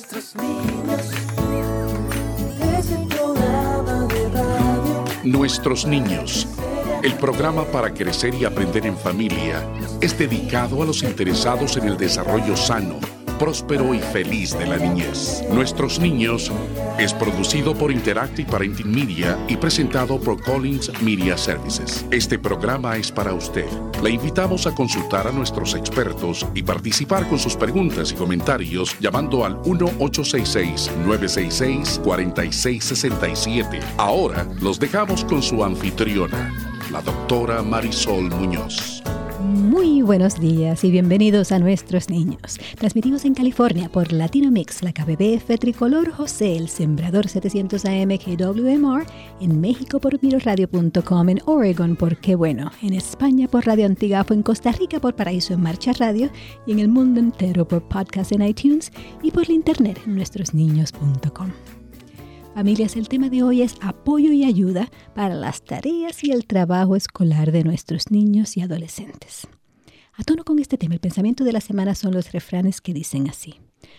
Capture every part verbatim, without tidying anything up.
Nuestros niños, ese programa de radio. Nuestros niños, el programa para crecer y aprender en familia, es dedicado a los interesados en el desarrollo sano, próspero y feliz de la niñez. Nuestros niños es producido por Interactive Parenting Media y presentado por Collins Media Services. Este programa es para usted. Le invitamos a consultar a nuestros expertos y participar con sus preguntas y comentarios llamando al uno ocho seis seis, nueve seis seis, cuatro seis seis siete. Ahora los dejamos con su anfitriona, la doctora Marisol Muñoz. Muy buenos días y bienvenidos a Nuestros Niños. Transmitimos en California por Latino Mix, la K B B F Tricolor José, el Sembrador setecientos A M K W M R, en México por miro radio punto com, en Oregon por Qué Bueno, en España por Radio Antigafo, en Costa Rica por Paraíso en Marcha Radio y en el mundo entero por podcast en iTunes y por la internet en nuestros niños punto com. Familias, el tema de hoy es apoyo y ayuda para las tareas y el trabajo escolar de nuestros niños y adolescentes. A tono con este tema, el pensamiento de la semana son los refranes que dicen así: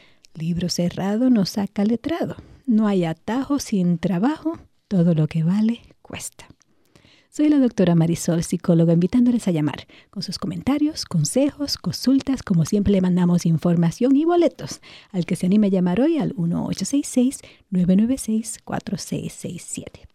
libro cerrado no saca letrado, no hay atajo sin trabajo, todo lo que vale cuesta. Soy la doctora Marisol, psicóloga, invitándoles a llamar con sus comentarios, consejos, consultas. Como siempre, le mandamos información y boletos al que se anime a llamar hoy al uno ocho seis seis, nueve nueve seis, cuatro seis seis siete.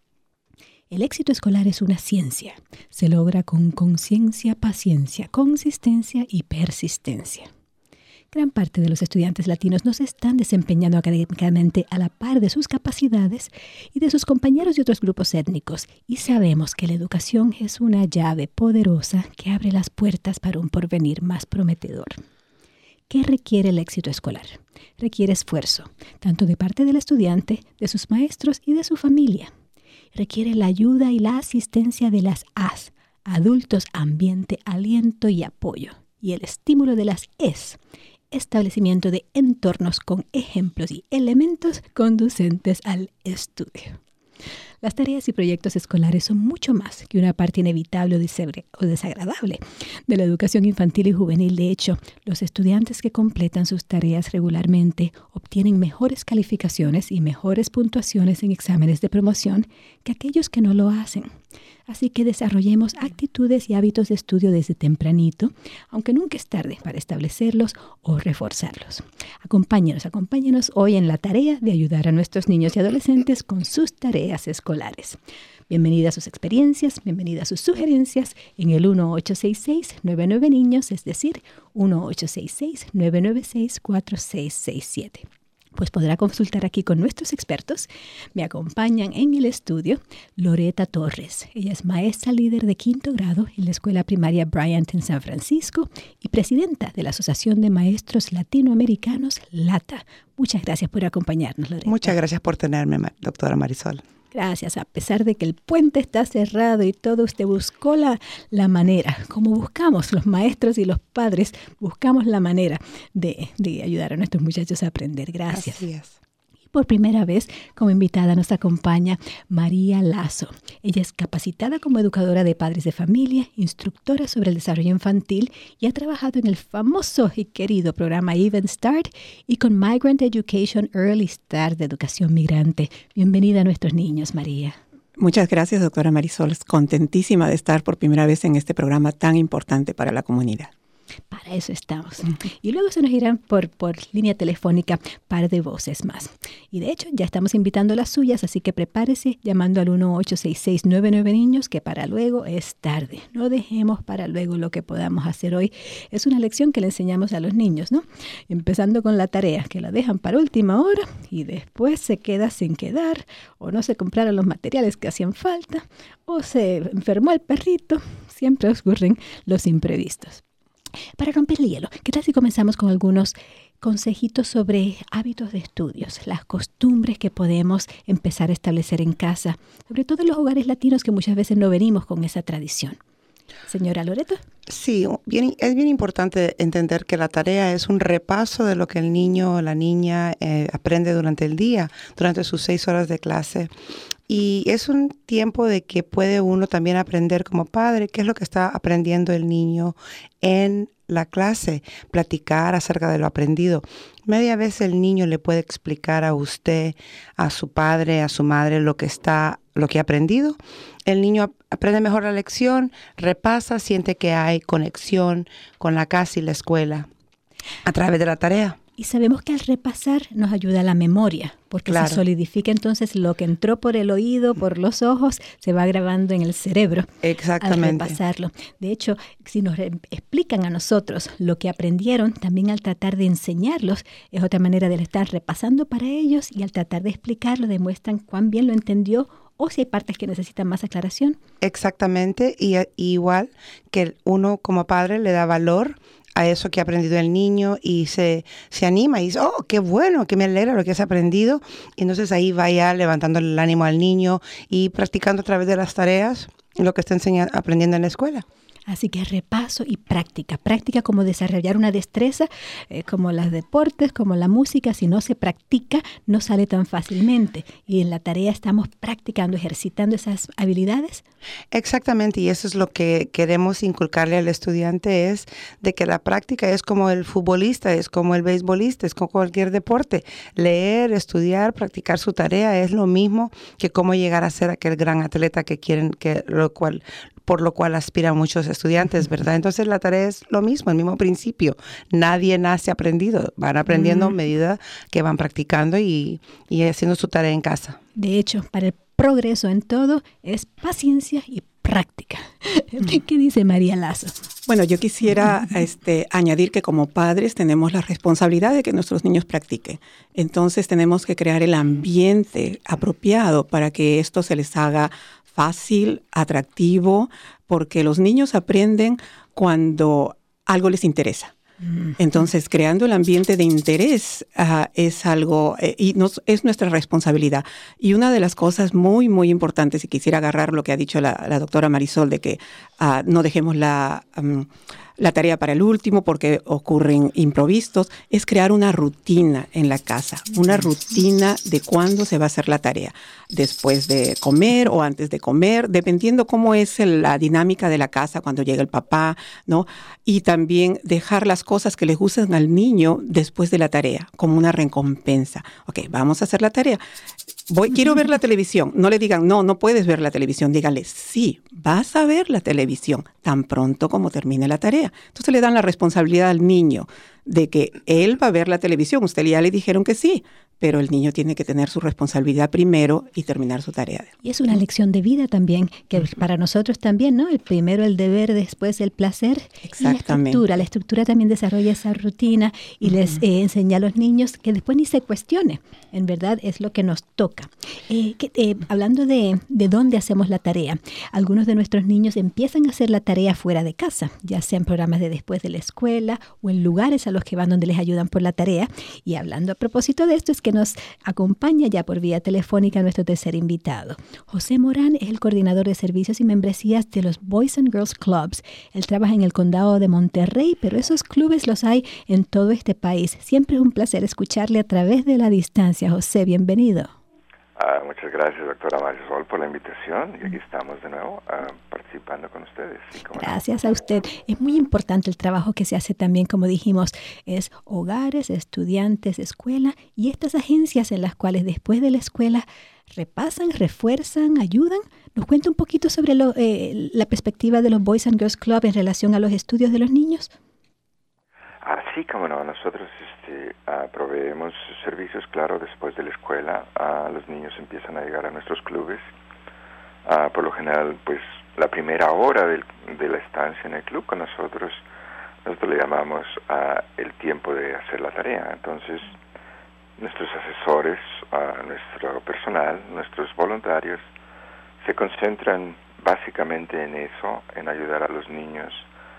El éxito escolar es una ciencia. Se logra con conciencia, paciencia, consistencia y persistencia. Gran parte de los estudiantes latinos no se están desempeñando académicamente a la par de sus capacidades y de sus compañeros de otros grupos étnicos, y sabemos que la educación es una llave poderosa que abre las puertas para un porvenir más prometedor. ¿Qué requiere el éxito escolar? Requiere esfuerzo, tanto de parte del estudiante, de sus maestros y de su familia. Requiere la ayuda y la asistencia de las A's, adultos, ambiente, aliento y apoyo, y el estímulo de las E's, establecimiento de entornos con ejemplos y elementos conducentes al estudio. Las tareas y proyectos escolares son mucho más que una parte inevitable o desagradable de la educación infantil y juvenil. De hecho, los estudiantes que completan sus tareas regularmente obtienen mejores calificaciones y mejores puntuaciones en exámenes de promoción que aquellos que no lo hacen. Así que desarrollemos actitudes y hábitos de estudio desde tempranito, aunque nunca es tarde para establecerlos o reforzarlos. Acompáñenos, acompáñenos hoy en la tarea de ayudar a nuestros niños y adolescentes con sus tareas escolares. Bienvenida a sus experiencias, bienvenida a sus sugerencias en el uno ocho seis seis, nueve nueve niños, es decir, uno ocho seis seis, nueve nueve seis, cuatro seis seis siete. Pues podrá consultar aquí con nuestros expertos. Me acompañan en el estudio Loreta Torres. Ella es maestra líder de quinto grado en la escuela primaria Bryant en San Francisco y presidenta de la Asociación de Maestros Latinoamericanos, LATA. Muchas gracias por acompañarnos, Loreta. Muchas gracias por tenerme, doctora Marisol. Gracias. A pesar de que el puente está cerrado y todo, usted buscó la, la manera, como buscamos los maestros y los padres, buscamos la manera de, de ayudar a nuestros muchachos a aprender. Gracias. Así es. Y por primera vez, como invitada, nos acompaña María Lazo. Ella es capacitada como educadora de padres de familia, instructora sobre el desarrollo infantil y ha trabajado en el famoso y querido programa Even Start y con Migrant Education Early Start de educación migrante. Bienvenida a Nuestros Niños, María. Muchas gracias, doctora Marisol. Contentísima de estar por primera vez en este programa tan importante para la comunidad. Para eso estamos. Y luego se nos irán por, por línea telefónica par de voces más. Y de hecho, ya estamos invitando las suyas, así que prepárese llamando al uno ocho seis seis, nueve nueve niños, que para luego es tarde. No dejemos para luego lo que podamos hacer hoy. Es una lección que le enseñamos a los niños, ¿no? Empezando con la tarea, que la dejan para última hora y después se queda sin quedar, o no se compraron los materiales que hacían falta, o se enfermó el perrito. Siempre ocurren los imprevistos. Para romper el hielo, ¿qué tal si comenzamos con algunos consejitos sobre hábitos de estudios, las costumbres que podemos empezar a establecer en casa, sobre todo en los hogares latinos que muchas veces no venimos con esa tradición? Señora Loreto. Sí, bien, es bien importante entender que la tarea es un repaso de lo que el niño o la niña eh, aprende durante el día, durante sus seis horas de clase. Y es un tiempo de que puede uno también aprender como padre qué es lo que está aprendiendo el niño en la clase, platicar acerca de lo aprendido. Media vez el niño le puede explicar a usted, a su padre, a su madre lo que está, lo que ha aprendido. El niño aprende mejor la lección, repasa, siente que hay conexión con la casa y la escuela a través de la tarea. Y sabemos que al repasar nos ayuda a la memoria, porque Claro. se solidifica entonces lo que entró por el oído, por los ojos, se va grabando en el cerebro. Exactamente. Al repasarlo. De hecho, si nos re- explican a nosotros lo que aprendieron, también al tratar de enseñarlos, es otra manera de estar repasando para ellos, y al tratar de explicarlo demuestran cuán bien lo entendió o si hay partes que necesitan más aclaración. Exactamente, y, y igual que uno como padre le da valor a eso que ha aprendido el niño y se, se anima y dice, oh, qué bueno, que me alegra lo que has aprendido. Y entonces ahí vaya levantando el ánimo al niño y practicando a través de las tareas lo que está enseñando, aprendiendo en la escuela. Así que repaso y práctica. Práctica como desarrollar una destreza, eh, como los deportes, como la música. Si no se practica, no sale tan fácilmente. Y en la tarea estamos practicando, ejercitando esas habilidades. Exactamente, y eso es lo que queremos inculcarle al estudiante, es de que la práctica es como el futbolista, es como el beisbolista, es como cualquier deporte. Leer, estudiar, practicar su tarea es lo mismo que cómo llegar a ser aquel gran atleta que quieren, que lo cual por lo cual aspiran muchos estudiantes, ¿verdad? Entonces la tarea es lo mismo, el mismo principio. Nadie nace aprendido, van aprendiendo a Mm. medida que van practicando y, y haciendo su tarea en casa. De hecho, para el progreso en todo es paciencia y práctica. ¿Qué dice María Lazo? Bueno, yo quisiera este, añadir que como padres tenemos la responsabilidad de que nuestros niños practiquen. Entonces tenemos que crear el ambiente apropiado para que esto se les haga fácil, atractivo, porque los niños aprenden cuando algo les interesa. Entonces, creando el ambiente de interés uh, es algo, eh, y nos, es nuestra responsabilidad. Y una de las cosas muy, muy importantes, y quisiera agarrar lo que ha dicho la, la doctora Marisol, de que uh, no dejemos la, um, la tarea para el último porque ocurren imprevistos, es crear una rutina en la casa, una rutina de cuándo se va a hacer la tarea, después de comer o antes de comer, dependiendo cómo es el, la dinámica de la casa cuando llega el papá, ¿no? Y también dejar las cosas que le gustan al niño después de la tarea, como una recompensa. Ok, vamos a hacer la tarea. Voy, quiero ver la televisión. No le digan, no, no puedes ver la televisión. Díganle, sí, vas a ver la televisión tan pronto como termine la tarea. Entonces le dan la responsabilidad al niño de que él va a ver la televisión. Usted ya le dijeron que sí, pero el niño tiene que tener su responsabilidad primero y terminar su tarea. Y es una lección de vida también, que para nosotros también, ¿no? El primero el deber, después el placer. Exactamente. Y la estructura. La estructura también desarrolla esa rutina y uh-huh. les eh, enseña a los niños que después ni se cuestione. En verdad es lo que nos toca. Eh, que, eh, hablando de, de dónde hacemos la tarea, algunos de nuestros niños empiezan a hacer la tarea fuera de casa, ya sea en programas de después de la escuela o en lugares a los que van donde les ayudan por la tarea. Y hablando a propósito de esto, es que nos acompaña ya por vía telefónica nuestro tercer invitado. José Morán es el coordinador de servicios y membresías de los Boys and Girls Clubs. Él trabaja en el condado de Monterrey, pero esos clubes los hay en todo este país. Siempre es un placer escucharle a través de la distancia. José, bienvenido. Ah, muchas gracias, doctora Marisol, por la invitación. Y aquí estamos de nuevo uh, participando con ustedes. Sí, gracias no. a usted. Es muy importante el trabajo que se hace también, como dijimos, es hogares, estudiantes, escuela y estas agencias en las cuales después de la escuela repasan, refuerzan, ayudan. ¿Nos cuenta un poquito sobre lo, eh, la perspectiva de los Boys and Girls Club en relación a los estudios de los niños? Ah, sí, como no. Nosotros este, uh, proveemos servicios, claro, después de la escuela. Uh, los niños empiezan a llegar a nuestros clubes. Uh, por lo general, pues, la primera hora del, de la estancia en el club con nosotros, nosotros le llamamos uh, el tiempo de hacer la tarea. Entonces, nuestros asesores, uh, nuestro personal, nuestros voluntarios, se concentran básicamente en eso, en ayudar a los niños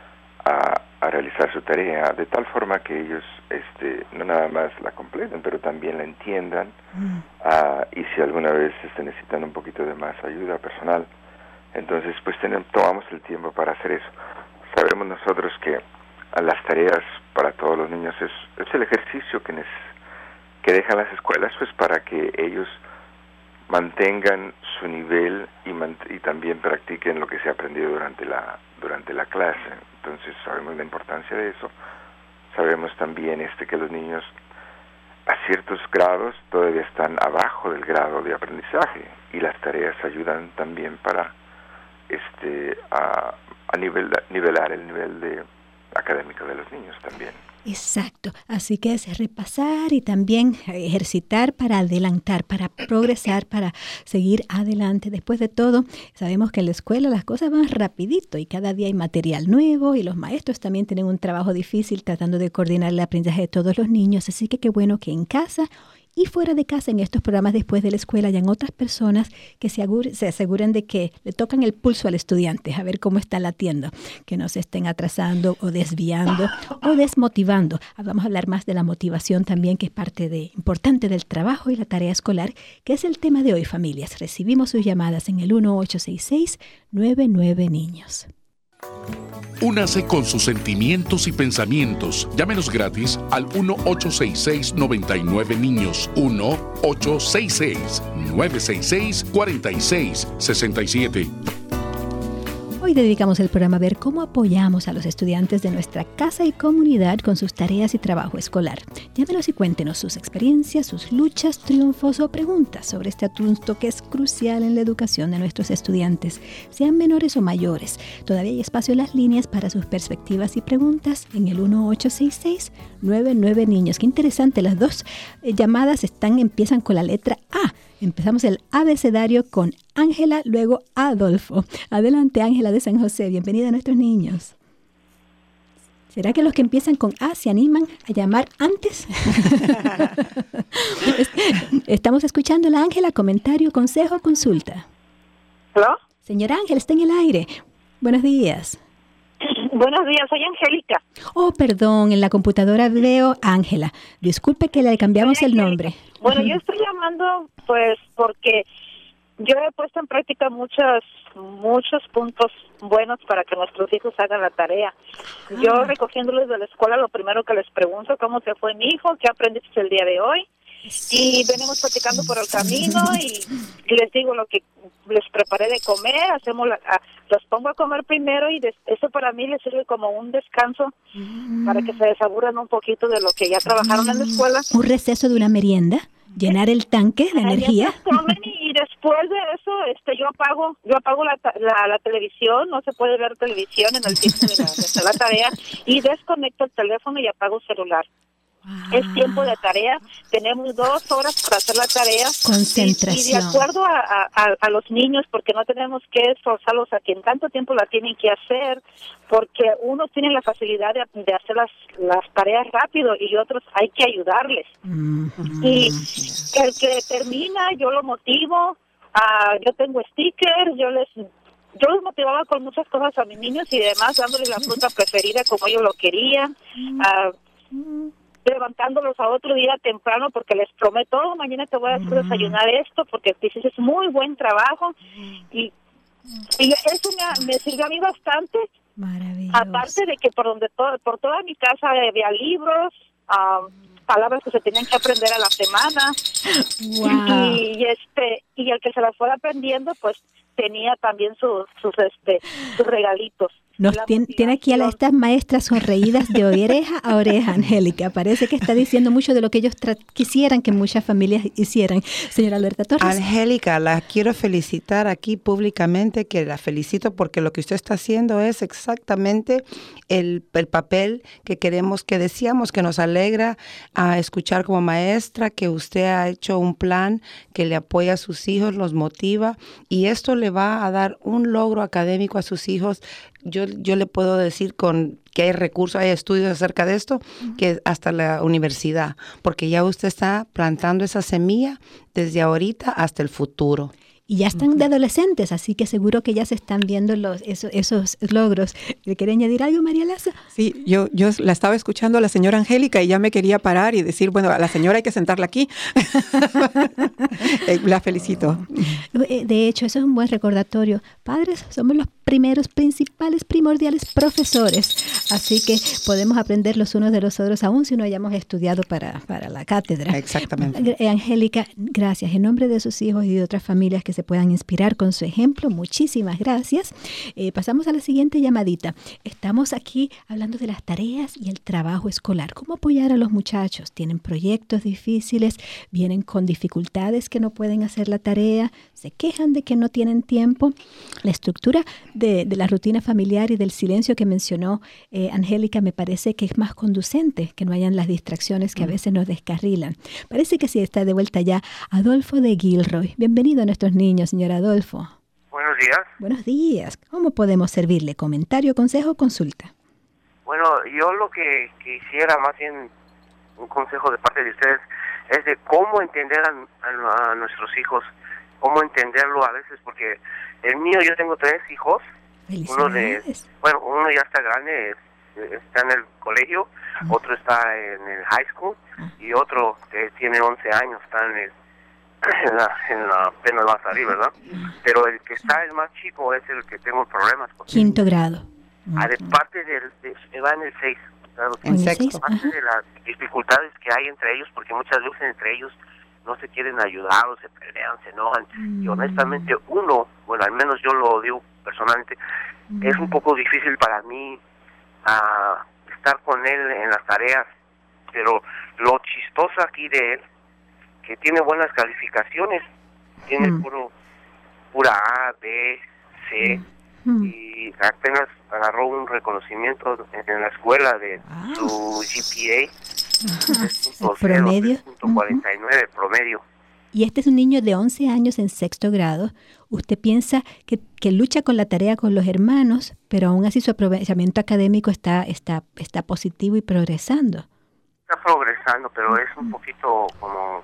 A, a realizar su tarea de tal forma que ellos este, no nada más la completen, pero también la entiendan mm. uh, y si alguna vez este, necesitan un poquito de más ayuda personal, Entonces, pues tenemos, tomamos el tiempo para hacer eso. Sabemos nosotros que a las tareas para todos los niños es, es el ejercicio que, nes, que dejan las escuelas, pues para que ellos mantengan su nivel y, mant y también practiquen lo que se ha aprendido durante la durante la clase. Entonces sabemos la importancia de eso. Sabemos también este que los niños a ciertos grados todavía están abajo del grado de aprendizaje y las tareas ayudan también para este a, a nivel, nivelar el nivel de académico de los niños también. Exacto, así que es repasar y también ejercitar para adelantar, para progresar, para seguir adelante. Después de todo, sabemos que en la escuela las cosas van rapidito y cada día hay material nuevo y los maestros también tienen un trabajo difícil tratando de coordinar el aprendizaje de todos los niños, así que qué bueno que en casa y fuera de casa en estos programas después de la escuela hayan otras personas que se, se aseguren de que le tocan el pulso al estudiante, a ver cómo está latiendo, que no se estén atrasando o desviando o desmotivando. Vamos a hablar más de la motivación también, que es parte de, importante del trabajo y la tarea escolar, que es el tema de hoy, familias. Recibimos sus llamadas en el uno ocho seis seis, nueve nueve niños. Únase con sus sentimientos y pensamientos. Llámenos gratis al uno ocho seis seis, nueve nueve niños. uno ocho seis seis, nueve seis seis, cuatro seis seis siete. Hoy dedicamos el programa a ver cómo apoyamos a los estudiantes de nuestra casa y comunidad con sus tareas y trabajo escolar. Llámenos y cuéntenos sus experiencias, sus luchas, triunfos o preguntas sobre este asunto que es crucial en la educación de nuestros estudiantes, sean menores o mayores. Todavía hay espacio en las líneas para sus perspectivas y preguntas en el uno ocho seis seis, nueve nueve niños. Qué interesante, las dos eh, llamadas están, empiezan con la letra A. Empezamos el abecedario con Ángela, luego Adolfo. Adelante, Ángela de San José. Bienvenida a nuestros niños. ¿Será que los que empiezan con A se animan a llamar antes? Estamos escuchando la Ángela. Comentario, consejo, consulta. ¿Aló? Señora Ángela, está en el aire. Buenos días. Buenos días, soy Angélica. Oh, perdón, en la computadora veo Ángela. Disculpe que le cambiamos el nombre. Bueno, yo estoy llamando pues porque yo he puesto en práctica muchos, muchos puntos buenos para que nuestros hijos hagan la tarea. Ah. Yo recogiéndoles de la escuela, lo primero que les pregunto, ¿cómo te fue mi hijo? ¿Qué aprendiste el día de hoy? Y venimos platicando por el camino y, y les digo lo que les preparé de comer, hacemos la, a, los pongo a comer primero y des, eso para mí les sirve como un descanso mm. para que se desaburen un poquito de lo que ya trabajaron mm. en la escuela. ¿Un receso de una merienda? ¿Llenar el tanque de energía? Comen y, y después de eso este yo apago yo apago la, la, la televisión, no se puede ver televisión en el tiempo de la, de la tarea y desconecto el teléfono y apago el celular. Wow. Es tiempo de tarea, tenemos dos horas para hacer la tarea. Concentración. Y, y de acuerdo a, a, a los niños, porque no tenemos que esforzarlos a que en tanto tiempo la tienen que hacer, porque unos tienen la facilidad de, de hacer las, las tareas rápido y otros hay que ayudarles. Mm-hmm. Y el que termina, yo lo motivo, uh, yo tengo stickers, yo les... Yo los motivaba con muchas cosas a mis niños y además dándoles la fruta preferida como ellos lo querían. Uh, levantándolos a otro día temprano porque les prometo, oh, mañana te voy a hacer desayunar esto porque dices es muy buen trabajo y, y eso me, me sirvió a mí bastante. Maravilloso. Aparte de que por donde todo, por toda mi casa había libros, um, palabras que se tenían que aprender a la semana. Wow. y, y este y el que se las fuera aprendiendo pues tenía también sus sus este sus regalitos. Nos tiene, tiene aquí a la, estas maestras sonreídas de oreja a oreja, Angélica. Parece que está diciendo mucho de lo que ellos quisieran que muchas familias hicieran. Señora Alberta Torres. Angélica, la quiero felicitar aquí públicamente, que la felicito porque lo que usted está haciendo es exactamente el, el papel que queremos, que decíamos, que nos alegra a escuchar como maestra, que usted ha hecho un plan que le apoya a sus hijos, los motiva y esto le va a dar un logro académico a sus hijos. Yo, yo le puedo decir con que hay recursos, hay estudios acerca de esto, uh-huh. que hasta la universidad, porque ya usted está plantando esa semilla desde ahorita hasta el futuro. y ya están de adolescentes, así que seguro que ya se están viendo los, esos, esos logros. ¿Le quiere añadir algo, María Lazo? Sí, yo, yo la estaba escuchando a la señora Angélica y ya me quería parar y decir, bueno, a la señora hay que sentarla aquí. eh, la felicito. De hecho, eso es un buen recordatorio. Padres somos los primeros, principales, primordiales profesores, así que podemos aprender los unos de los otros, aún si no hayamos estudiado para, para la cátedra. Exactamente. Eh, Angélica, gracias. En nombre de sus hijos y de otras familias que se puedan inspirar con su ejemplo, muchísimas gracias. Eh, pasamos a la siguiente llamadita. Estamos aquí hablando de las tareas y el trabajo escolar. ¿Cómo apoyar a los muchachos? ¿Tienen proyectos difíciles? ¿Vienen con dificultades que no pueden hacer la tarea? ¿Se quejan de que no tienen tiempo? La estructura de, de la rutina familiar y del silencio que mencionó eh, Angélica me parece que es más conducente, que no hayan las distracciones que a veces nos descarrilan. Parece que sí está de vuelta ya Adolfo de Gilroy. Bienvenido a nuestros niños, señor Adolfo. Buenos días. Buenos días. ¿Cómo podemos servirle? ¿Comentario, consejo o consulta? Bueno, yo lo que quisiera, más bien un consejo de parte de ustedes, es de cómo entender a, a, a nuestros hijos, cómo entenderlo a veces, porque el mío, yo tengo tres hijos, uno de, bueno, uno ya está grande, está en el colegio, uh-huh. otro está en el high school, uh-huh. y otro que tiene once años, está en el en la, en la apenas va a salir, ¿verdad? Uh-huh. Pero el que está, el más chico, es el que tengo problemas con. Quinto grado. Uh-huh. De parte del, de, va en el seis, claro, en sexto. Parte de las dificultades que hay entre ellos, porque muchas veces entre ellos no se quieren ayudar o se pelean, se enojan. Mm. Y honestamente uno, bueno, al menos yo lo digo personalmente, mm. es un poco difícil para mí uh, estar con él en las tareas, pero lo chistoso aquí de él, que tiene buenas calificaciones, tiene mm. puro pura A, B, C, mm. y apenas agarró un reconocimiento en, en la escuela de ah. su G P A. ¿El promedio? cuarenta y nueve uh-huh. promedio. Y este es un niño de once años en sexto grado. ¿Usted piensa que, que lucha con la tarea con los hermanos, pero aún así su aprovechamiento académico está, está, está positivo y progresando? Está progresando, pero es un poquito como,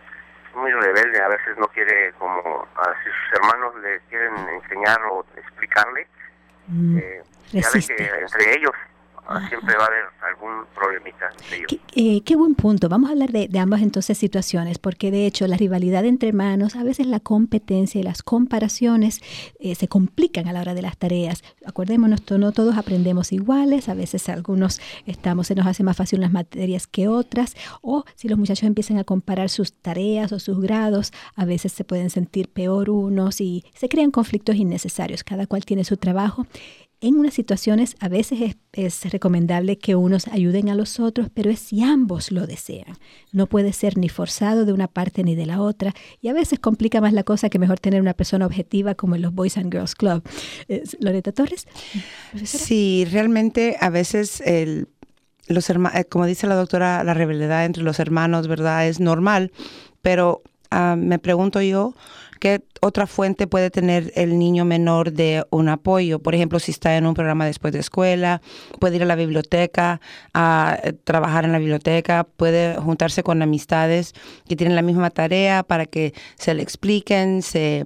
es muy rebelde, a veces no quiere, como, a si sus hermanos le quieren enseñar o explicarle, mm, eh, ya ve que entre ellos siempre va a haber algún problemita entre ellos. Qué, eh, qué buen punto. Vamos a hablar de, de ambas entonces situaciones, porque de hecho la rivalidad entre hermanos, a veces la competencia y las comparaciones eh, se complican a la hora de las tareas. Acordémonos, no todos aprendemos iguales, a veces algunos estamos, se nos hace más fácil unas materias que otras, o si los muchachos empiezan a comparar sus tareas o sus grados, a veces se pueden sentir peor unos y se crean conflictos innecesarios. Cada cual tiene su trabajo. En unas situaciones a veces es, es recomendable que unos ayuden a los otros, pero es si ambos lo desean. No puede ser ni forzado de una parte ni de la otra, y a veces complica más la cosa que mejor tener una persona objetiva como en los Boys and Girls Club. Eh, Loreta Torres. ¿Profesora? Sí, realmente a veces el, los hermanos, como dice la doctora, la rivalidad entre los hermanos, ¿verdad? Es normal, pero uh, me pregunto yo, ¿qué otra fuente puede tener el niño menor de un apoyo? Por ejemplo, si está en un programa después de escuela, puede ir a la biblioteca, a trabajar en la biblioteca, puede juntarse con amistades que tienen la misma tarea para que se le expliquen, se,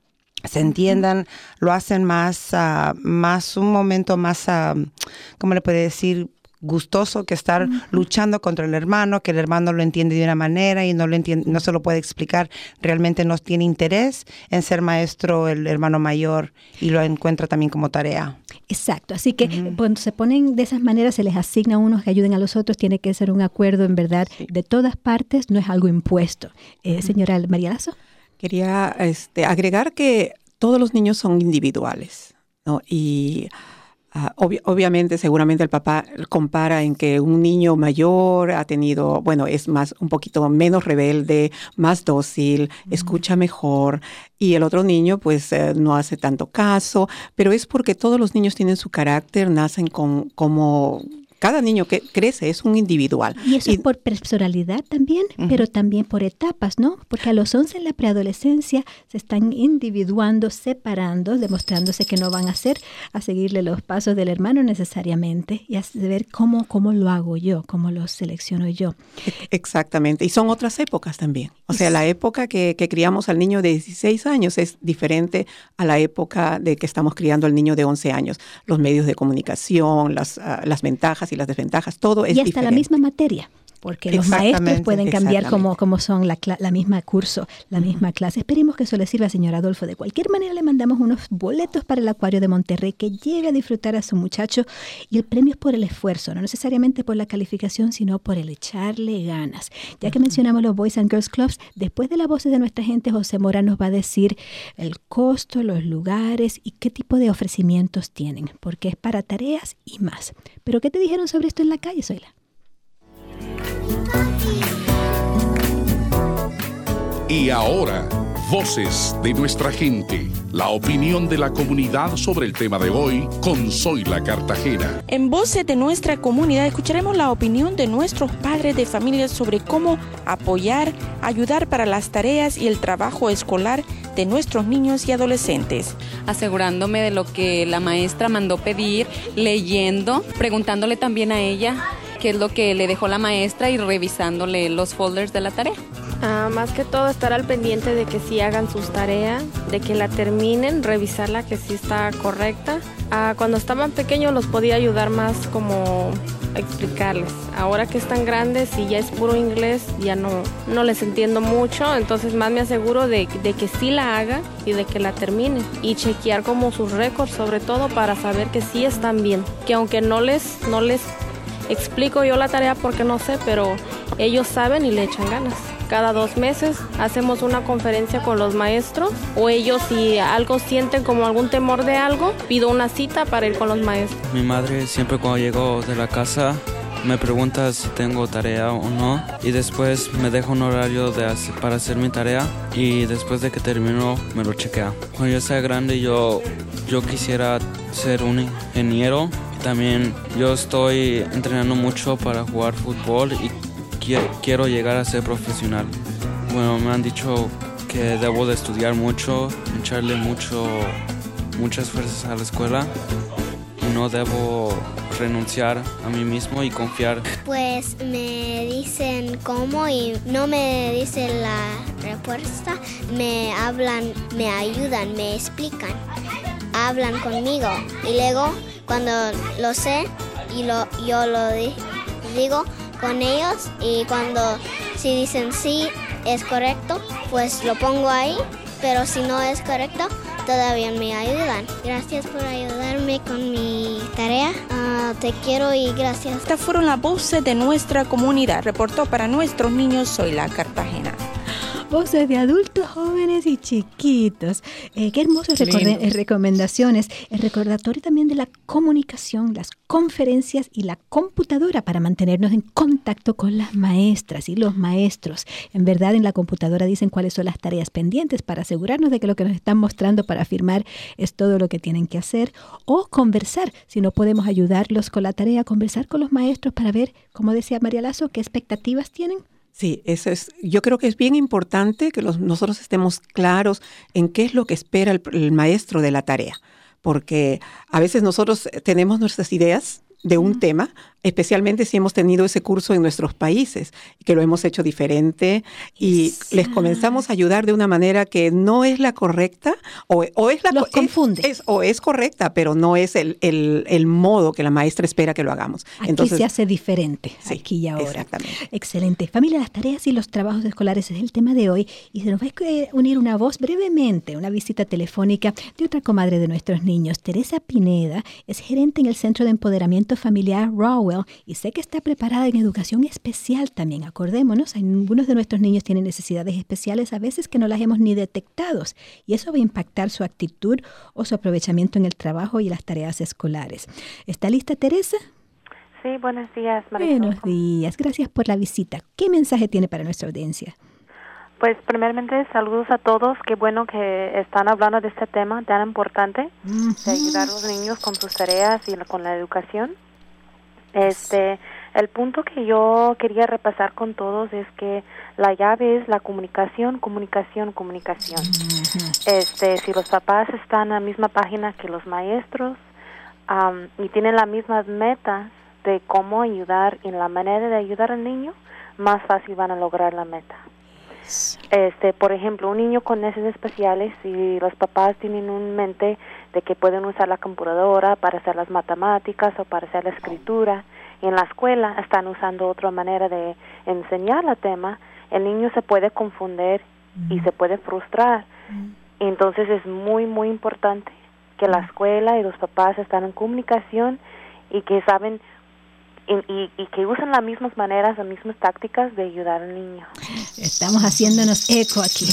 se entiendan, lo hacen más, uh, más un momento más, uh, ¿cómo le puede decir?, gustoso que estar uh-huh. luchando contra el hermano, que el hermano lo entiende de una manera y no lo entiende, no se lo puede explicar, realmente no tiene interés en ser maestro el hermano mayor y lo encuentra también como tarea. Exacto, así que uh-huh. cuando se ponen de esas maneras, se les asigna a unos que ayuden a los otros, tiene que ser un acuerdo en verdad sí. de todas partes, no es algo impuesto. Eh, uh-huh. Señora María Lazo. Quería este, agregar que todos los niños son individuales, ¿no? Y Uh, ob- obviamente, seguramente el papá compara en que un niño mayor ha tenido, bueno, es más un poquito menos rebelde, más dócil, mm. escucha mejor, y el otro niño pues eh, no hace tanto caso, pero es porque todos los niños tienen su carácter, nacen con como cada niño que crece es un individual. Y eso y, es por personalidad también, uh-huh. pero también por etapas, ¿no? Porque a los once en la preadolescencia se están individuando, separando, demostrándose que no van a hacer, a seguirle los pasos del hermano necesariamente y a ver cómo, cómo lo hago yo, cómo lo selecciono yo. Exactamente. Y son otras épocas también. O sea, la época que, que criamos al niño de dieciséis años es diferente a la época de que estamos criando al niño de once años. Los medios de comunicación, las, uh, las ventajas y las desventajas, todo es diferente. Y hasta diferente. La misma materia. Porque los maestros pueden cambiar como, como son la, la misma curso, la uh-huh. misma clase. Esperemos que eso le sirva, señor Adolfo. De cualquier manera, le mandamos unos boletos para el Acuario de Monterrey, que lleve a disfrutar a su muchacho. Y el premio es por el esfuerzo, no necesariamente por la calificación, sino por el echarle ganas. Ya que uh-huh. mencionamos los Boys and Girls Clubs, después de las voces de nuestra gente, José Mora nos va a decir el costo, los lugares y qué tipo de ofrecimientos tienen, porque es para tareas y más. ¿Pero qué te dijeron sobre esto en la calle, Zoila? Y ahora, voces de nuestra gente, la opinión de la comunidad sobre el tema de hoy con Zoila Cartagena. En Voces de nuestra comunidad escucharemos la opinión de nuestros padres de familia sobre cómo apoyar, ayudar para las tareas y el trabajo escolar de nuestros niños y adolescentes. Asegurándome de lo que la maestra mandó pedir, leyendo, preguntándole también a ella qué es lo que le dejó la maestra y revisándole los folders de la tarea. Ah, más que todo estar al pendiente de que sí hagan sus tareas, de que la terminen, revisarla que sí está correcta. Ah, cuando estaban pequeños los podía ayudar más como explicarles. Ahora que están grandes y ya es puro inglés, ya no, no les entiendo mucho, entonces más me aseguro de, de que sí la hagan y de que la terminen. Y chequear como sus récords, sobre todo para saber que sí están bien. Que aunque no les, no les explico yo la tarea porque no sé, pero ellos saben y le echan ganas. Cada dos meses hacemos una conferencia con los maestros o ellos si algo sienten como algún temor de algo, pido una cita para ir con los maestros. Mi madre siempre cuando llego de la casa me pregunta si tengo tarea o no y después me deja un horario de hacer, para hacer mi tarea y después de que termino me lo chequea. Cuando yo sea grande yo, yo quisiera ser un ingeniero. También yo estoy entrenando mucho para jugar fútbol y quiero llegar a ser profesional. Bueno, me han dicho que debo de estudiar mucho, echarle mucho, muchas fuerzas a la escuela y no debo renunciar a mí mismo y confiar. Pues me dicen cómo y no me dicen la respuesta, me hablan, me ayudan, me explican, hablan conmigo y luego cuando lo sé y lo, yo lo di, digo con ellos y cuando si dicen sí es correcto, pues lo pongo ahí, pero si no es correcto, todavía me ayudan. Gracias por ayudarme con mi tarea. Uh, te quiero y gracias. Estas fueron las voces de nuestra comunidad. Reportó para nuestros niños Zoila Cartagena. Voces de adultos, jóvenes y chiquitos. Eh, qué hermosas recorde- recomendaciones. El recordatorio también de la comunicación, las conferencias y la computadora para mantenernos en contacto con las maestras y los maestros. En verdad, en la computadora dicen cuáles son las tareas pendientes para asegurarnos de que lo que nos están mostrando para firmar es todo lo que tienen que hacer. O conversar, si no podemos ayudarlos con la tarea, conversar con los maestros para ver, como decía María Lazo, qué expectativas tienen. Sí, eso es. Yo creo que es bien importante que los, nosotros estemos claros en qué es lo que espera el, el maestro de la tarea, porque a veces nosotros tenemos nuestras ideas de un uh-huh. tema, especialmente si hemos tenido ese curso en nuestros países, que lo hemos hecho diferente y Exacto. les comenzamos a ayudar de una manera que no es la correcta o, o es la Los es, confunde. Es, o es correcta, pero no es el, el, el modo que la maestra espera que lo hagamos. Aquí Entonces, se hace diferente, sí, aquí y ahora. Exactamente. Excelente. Familia, las tareas y los trabajos escolares es el tema de hoy y se nos va a unir una voz brevemente, una visita telefónica de otra comadre de nuestros niños. Teresa Pineda es gerente en el Centro de Empoderamiento Familiar Rowell y sé que está preparada en educación especial también. Acordémonos, algunos de nuestros niños tienen necesidades especiales a veces que no las hemos ni detectados y eso va a impactar su actitud o su aprovechamiento en el trabajo y las tareas escolares. ¿Está lista, Teresa? Sí, buenos días, Marisol. Buenos días, gracias por la visita. ¿Qué mensaje tiene para nuestra audiencia? Pues primeramente saludos a todos, qué bueno que están hablando de este tema tan importante, uh-huh. de ayudar a los niños con sus tareas y con la educación. Este, el punto que yo quería repasar con todos es que la llave es la comunicación, comunicación, comunicación. Este, si los papás están en la misma página que los maestros um, y tienen las mismas metas de cómo ayudar y la manera de ayudar al niño, más fácil van a lograr la meta. Este, por ejemplo, un niño con necesidades especiales, si los papás tienen en mente de que pueden usar la computadora para hacer las matemáticas o para hacer la escritura, y en la escuela están usando otra manera de enseñar el tema, el niño se puede confundir y se puede frustrar. Entonces es muy, muy importante que la escuela y los papás están en comunicación y que saben Y, y, y que usan las mismas maneras, las mismas tácticas de ayudar al niño. Estamos haciéndonos eco aquí.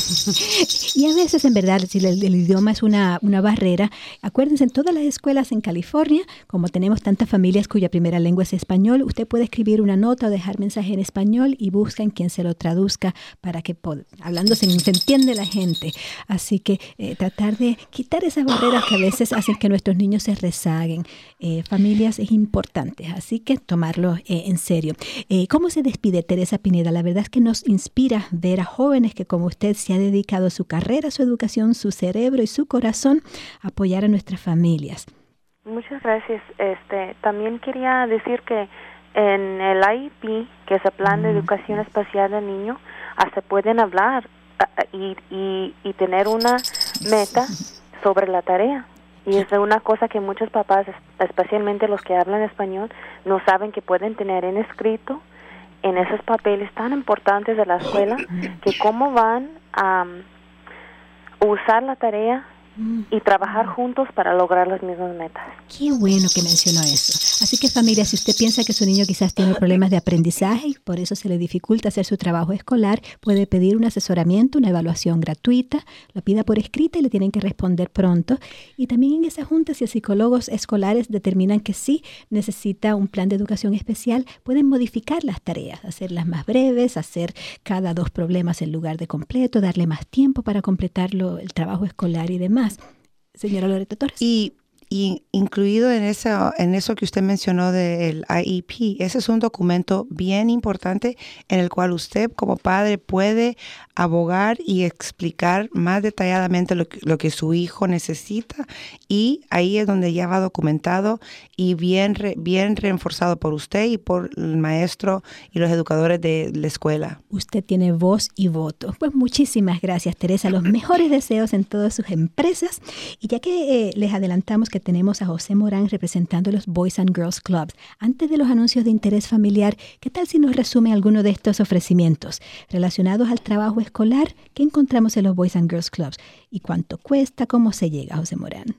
Y a veces, en verdad, si el, el idioma es una, una barrera, acuérdense, en todas las escuelas en California, como tenemos tantas familias cuya primera lengua es español, usted puede escribir una nota o dejar mensaje en español y buscan quien se lo traduzca para que, hablando se, se entiende la gente. Así que eh, tratar de quitar esas barreras que a veces hacen que nuestros niños se rezaguen. Eh, familias es importante, así que tomarlo eh, en serio. Eh, ¿Cómo se despide Teresa Pineda? La verdad es que nos inspira ver a jóvenes que como usted se ha dedicado su carrera, su educación, su cerebro y su corazón a apoyar a nuestras familias. Muchas gracias. Este, también quería decir que en el I E P, que es el Plan de Educación Especial del Niño, hasta pueden hablar uh, y, y, y tener una meta sobre la tarea. Y es una cosa que muchos papás, especialmente los que hablan español, no saben que pueden tener en escrito en esos papeles tan importantes de la escuela, que cómo van a um, usar la tarea y trabajar juntos para lograr las mismas metas. Qué bueno que mencionó eso. Así que familia, si usted piensa que su niño quizás tiene problemas de aprendizaje y por eso se le dificulta hacer su trabajo escolar, puede pedir un asesoramiento, una evaluación gratuita, lo pida por escrita y le tienen que responder pronto. Y también en esas juntas, si los psicólogos escolares determinan que sí necesita un plan de educación especial, pueden modificar las tareas, hacerlas más breves, hacer cada dos problemas en lugar de completo, darle más tiempo para completarlo, el trabajo escolar y demás. Señora Loreto Torres. Y, y incluido en eso, en eso que usted mencionó del I E P, ese es un documento bien importante en el cual usted como padre puede abogar y explicar más detalladamente lo que, lo que su hijo necesita, y ahí es donde ya va documentado y bien, re, bien reforzado por usted y por el maestro y los educadores de la escuela. Usted tiene voz y voto. Pues muchísimas gracias, Teresa. Los mejores deseos en todas sus empresas. Y ya que eh, les adelantamos que tenemos a José Morán representando los Boys and Girls Clubs, antes de los anuncios de interés familiar, ¿qué tal si nos resume alguno de estos ofrecimientos relacionados al trabajo escolar que encontramos en los Boys and Girls Clubs? ¿Y cuánto cuesta? ¿Cómo se llega, José Morán?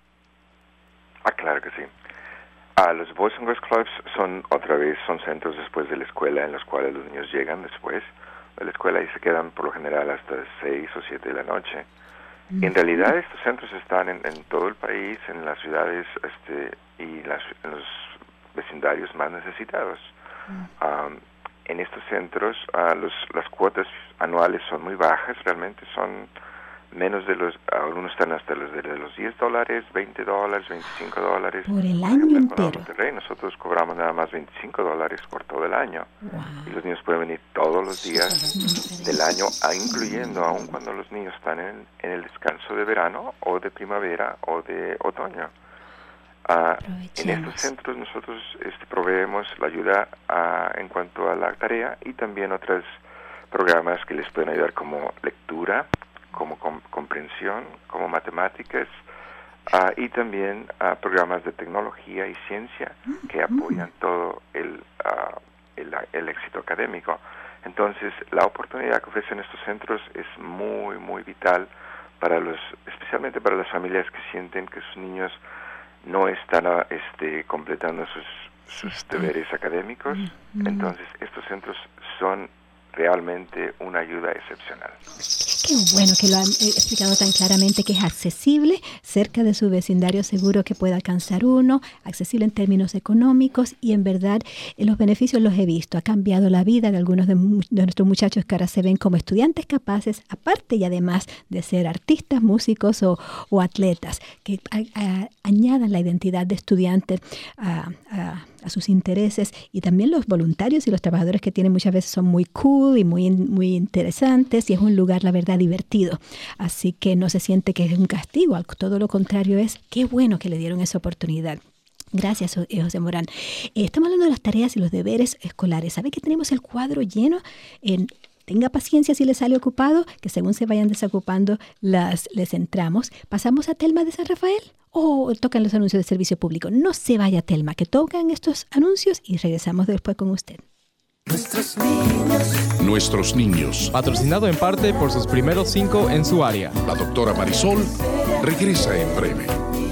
Ah, claro que sí. Ah, los Boys and Girls Clubs son, otra vez, son centros después de la escuela en los cuales los niños llegan después de la escuela y se quedan por lo general hasta seis o siete de la noche. Mm-hmm. En realidad estos centros están en, en todo el país, en las ciudades este, y las, en los vecindarios más necesitados. Mm. Um, en estos centros uh, los, las cuotas anuales son muy bajas, realmente son menos de los, algunos están hasta los de los diez dólares, veinte dólares, veinticinco dólares. Por el año en entero. Monterrey, nosotros cobramos nada más veinticinco dólares por todo el año. Wow. Y los niños pueden venir todos los días del año, incluyendo aún cuando los niños están en, en el descanso de verano o de primavera o de otoño. Uh, en estos centros nosotros este, proveemos la ayuda uh, en cuanto a la tarea y también otros programas que les pueden ayudar como lectura, como com- comprensión, como matemáticas uh, y también uh, programas de tecnología y ciencia que apoyan todo el, uh, el, el éxito académico. Entonces, la oportunidad que ofrecen estos centros es muy, muy vital para los, especialmente para las familias que sienten que sus niños no están uh, este, completando sus, sus deberes académicos. Entonces, estos centros son realmente una ayuda excepcional. Qué bueno que lo han explicado tan claramente, que es accesible, cerca de su vecindario seguro que pueda alcanzar uno, accesible en términos económicos, y en verdad eh, los beneficios los he visto. Ha cambiado la vida de algunos de, de nuestros muchachos que ahora se ven como estudiantes capaces, aparte y además de ser artistas, músicos o, o atletas, que a, a, añadan la identidad de estudiante a, a a sus intereses, y también los voluntarios y los trabajadores que tienen muchas veces son muy cool y muy, muy interesantes, y es un lugar, la verdad, divertido. Así que no se siente que es un castigo, todo lo contrario, es qué bueno que le dieron esa oportunidad. Gracias, José Morán. Eh, estamos hablando de las tareas y los deberes escolares. ¿Sabe que tenemos el cuadro lleno? En Tenga paciencia si le sale ocupado, que según se vayan desocupando, las, les entramos. ¿Pasamos a Telma de San Rafael o tocan los anuncios de servicio público? No se vaya, Telma, que tocan estos anuncios y regresamos después con usted. Nuestros niños. Nuestros niños. Patrocinado en parte por sus primeros cinco en su área. La doctora Marisol regresa en breve.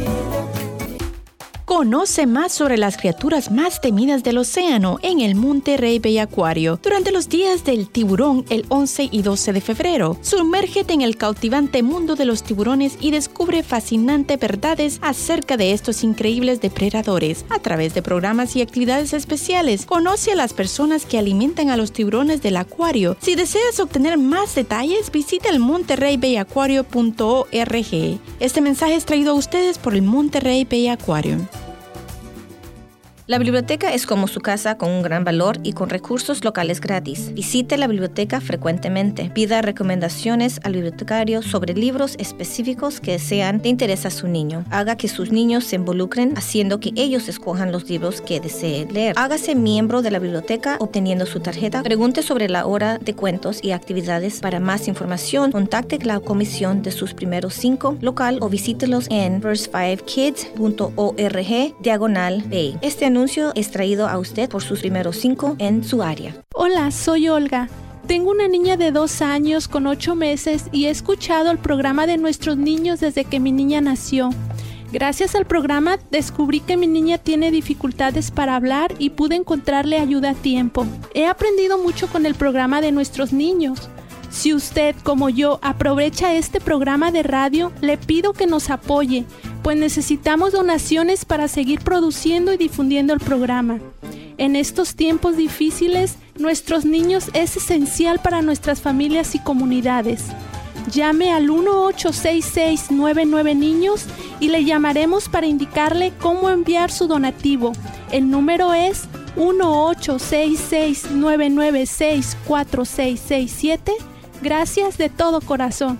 Conoce más sobre las criaturas más temidas del océano en el Monterrey Bay Acuario durante los días del tiburón el once y doce de febrero. Sumérgete en el cautivante mundo de los tiburones y descubre fascinantes verdades acerca de estos increíbles depredadores a través de programas y actividades especiales. Conoce a las personas que alimentan a los tiburones del acuario. Si deseas obtener más detalles, visita el monterrey bay acuario punto org. Este mensaje es traído a ustedes por el Monterrey Bay Aquarium. La biblioteca es como su casa, con un gran valor y con recursos locales gratis. Visite la biblioteca frecuentemente. Pida recomendaciones al bibliotecario sobre libros específicos que sean de interés a su niño. Haga que sus niños se involucren, haciendo que ellos escojan los libros que deseen leer. Hágase miembro de la biblioteca obteniendo su tarjeta. Pregunte sobre la hora de cuentos y actividades. Para más información, contacte la comisión de sus primeros cinco local o visítelos en first five kids punto org diagonal bay. Este anuncio es traído a usted por sus primeros cinco en su área. Hola, soy Olga. Tengo una niña de dos años con ocho meses y he escuchado el programa de Nuestros Niños desde que mi niña nació. Gracias al programa descubrí que mi niña tiene dificultades para hablar y pude encontrarle ayuda a tiempo. He aprendido mucho con el programa de Nuestros Niños. Si usted, como yo, aprovecha este programa de radio, le pido que nos apoye, pues necesitamos donaciones para seguir produciendo y difundiendo el programa. En estos tiempos difíciles, Nuestros Niños es esencial para nuestras familias y comunidades. Llame al uno ocho seis seis nueve nueve niños y le llamaremos para indicarle cómo enviar su donativo. El número es uno ocho seis seis nueve nueve seis cuatro seis seis siete. Gracias de todo corazón.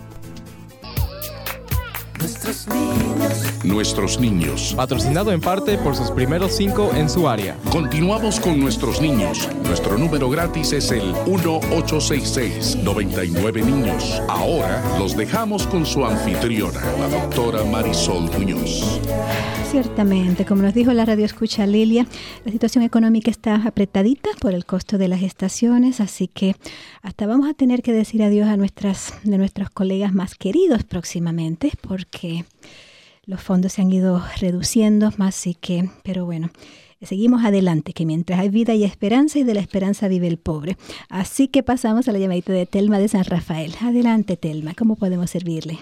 Nuestros niños. Nuestros niños. Patrocinado en parte por sus primeros cinco en su área. Continuamos con Nuestros Niños. Nuestro número gratis es el uno ocho seis seis nueve nueve niños. Ahora los dejamos con su anfitriona, la doctora Marisol Muñoz. Ciertamente, como nos dijo la radio escucha Lilia, la situación económica está apretadita por el costo de las estaciones, así que hasta vamos a tener que decir adiós a nuestras, de nuestros colegas más queridos próximamente, porque los fondos se han ido reduciendo, así que, pero bueno, seguimos adelante, que mientras hay vida hay esperanza y de la esperanza vive el pobre. Así que pasamos a la llamadita de Telma de San Rafael. Adelante, Telma, ¿cómo podemos servirle?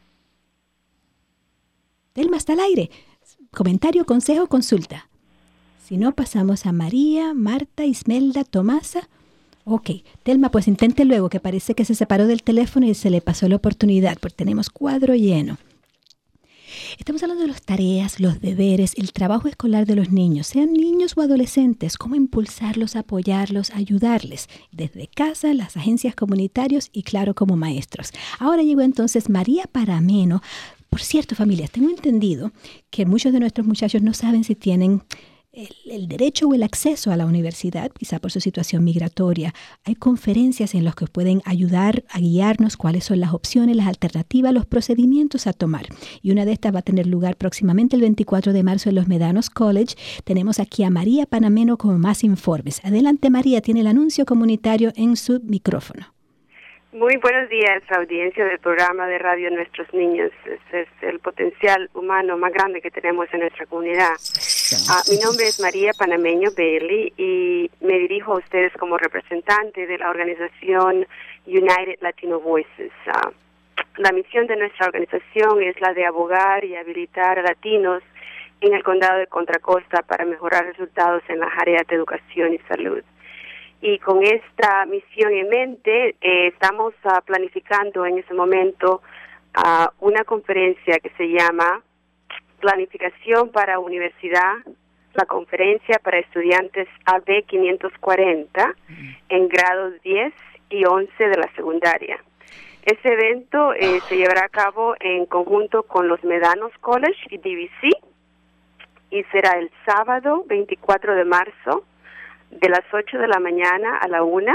Telma está al aire. Comentario, consejo, consulta. Si no, pasamos a María, Marta, Ismelda, Tomasa. Ok, Telma, pues intente luego, que parece que se separó del teléfono y se le pasó la oportunidad, porque tenemos cuadro lleno. Estamos hablando de las tareas, los deberes, el trabajo escolar de los niños, sean niños o adolescentes, cómo impulsarlos, apoyarlos, ayudarles, desde casa, las agencias comunitarias y claro, como maestros. Ahora llegó entonces María Parameno. Por cierto, familias, tengo entendido que muchos de nuestros muchachos no saben si tienen el, el derecho o el acceso a la universidad, quizá por su situación migratoria. Hay conferencias en las que pueden ayudar a guiarnos cuáles son las opciones, las alternativas, los procedimientos a tomar. Y una de estas va a tener lugar próximamente el veinticuatro de marzo en los Medanos College. Tenemos aquí a María Parameno con más informes. Adelante, María, tiene el anuncio comunitario en su micrófono. Muy buenos días, audiencia del programa de radio Nuestros Niños. Ese es el potencial humano más grande que tenemos en nuestra comunidad. Uh, mi nombre es María Panameño Bailey y me dirijo a ustedes como representante de la organización United Latino Voices. Uh, la misión de nuestra organización es la de abogar y habilitar a latinos en el condado de Contra Costa para mejorar resultados en las áreas de educación y salud. Y con esta misión en mente, eh, estamos uh, planificando en ese momento uh, una conferencia que se llama Planificación para Universidad, la conferencia para estudiantes A B quinientos cuarenta en grados diez y once de la secundaria. Este evento eh, se llevará a cabo en conjunto con los Medanos College y D V C y será el sábado veinticuatro de marzo de las ocho de la mañana a la una,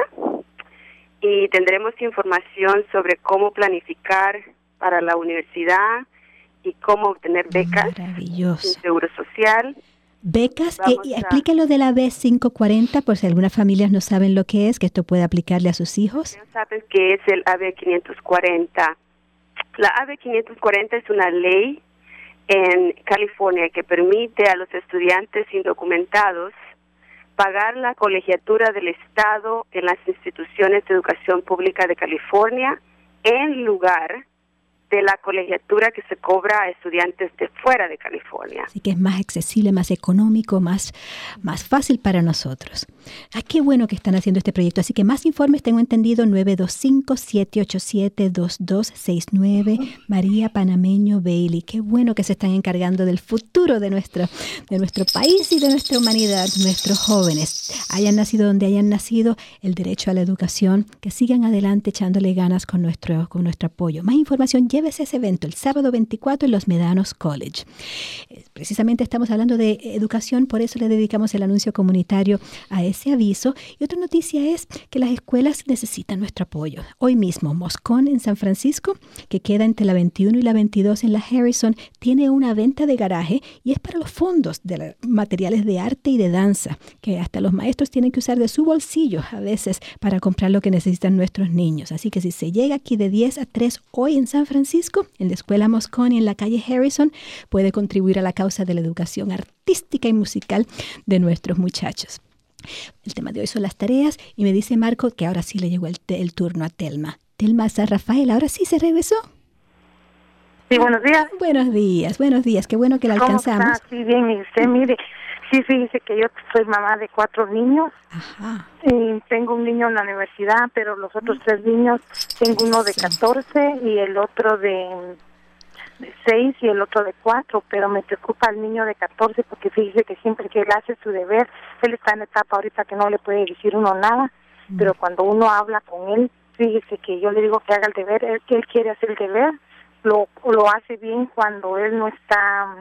y tendremos información sobre cómo planificar para la universidad y cómo obtener becas Maravilloso. sin seguro social. Becas, eh, Vamos y a- explícalo de la B quinientos cuarenta por si algunas familias no saben lo que es, que esto puede aplicarle a sus hijos. ¿Sabes qué es el A B quinientos cuarenta? La A B quinientos cuarenta es una ley en California que permite a los estudiantes indocumentados pagar la colegiatura del Estado en las instituciones de educación pública de California en lugar de la colegiatura que se cobra a estudiantes de fuera de California. Así que es más accesible, más económico, más, más fácil para nosotros. Ah, qué bueno que están haciendo este proyecto. Así que más informes, tengo entendido, nueve dos cinco, siete ocho siete, dos dos seis nueve, María Panameño Bailey. Qué bueno que se están encargando del futuro de nuestro, de nuestro país y de nuestra humanidad, nuestros jóvenes. Hayan nacido donde hayan nacido, el derecho a la educación, que sigan adelante echándole ganas con nuestro, con nuestro apoyo. Más información, llévese a ese evento el sábado veinticuatro en los Medanos College. Eh, Precisamente estamos hablando de educación, por eso le dedicamos el anuncio comunitario a ese aviso. Y otra noticia es que las escuelas necesitan nuestro apoyo. Hoy mismo, Moscone en San Francisco, que queda entre la veintiuno y la veintidós en la Harrison, tiene una venta de garaje y es para los fondos de la- materiales de arte y de danza, que hasta los maestros tienen que usar de su bolsillo a veces para comprar lo que necesitan nuestros niños. Así que si se llega aquí de diez a tres hoy en San Francisco, en la escuela Moscone en la calle Harrison, puede contribuir a la causa de la educación artística y musical de nuestros muchachos. El tema de hoy son las tareas y me dice Marco que ahora sí le llegó el, te- el turno a Telma. Telma San Rafael, ¿ahora sí se regresó? Sí, buenos días. Buenos días, buenos días. Qué bueno que la ¿Cómo alcanzamos. está? Sí, bien. Y usted, mire, sí, fíjese que yo soy mamá de cuatro niños. Ajá. Y tengo un niño en la universidad, pero los otros tres niños, tengo uno de catorce y el otro de, de seis y el otro de cuatro, pero me preocupa el niño de catorce porque fíjese que siempre que él hace su deber, él está en etapa ahorita que no le puede decir uno nada, pero cuando uno habla con él, fíjese que yo le digo que haga el deber, él, que él quiere hacer el deber, lo, lo hace bien cuando él no está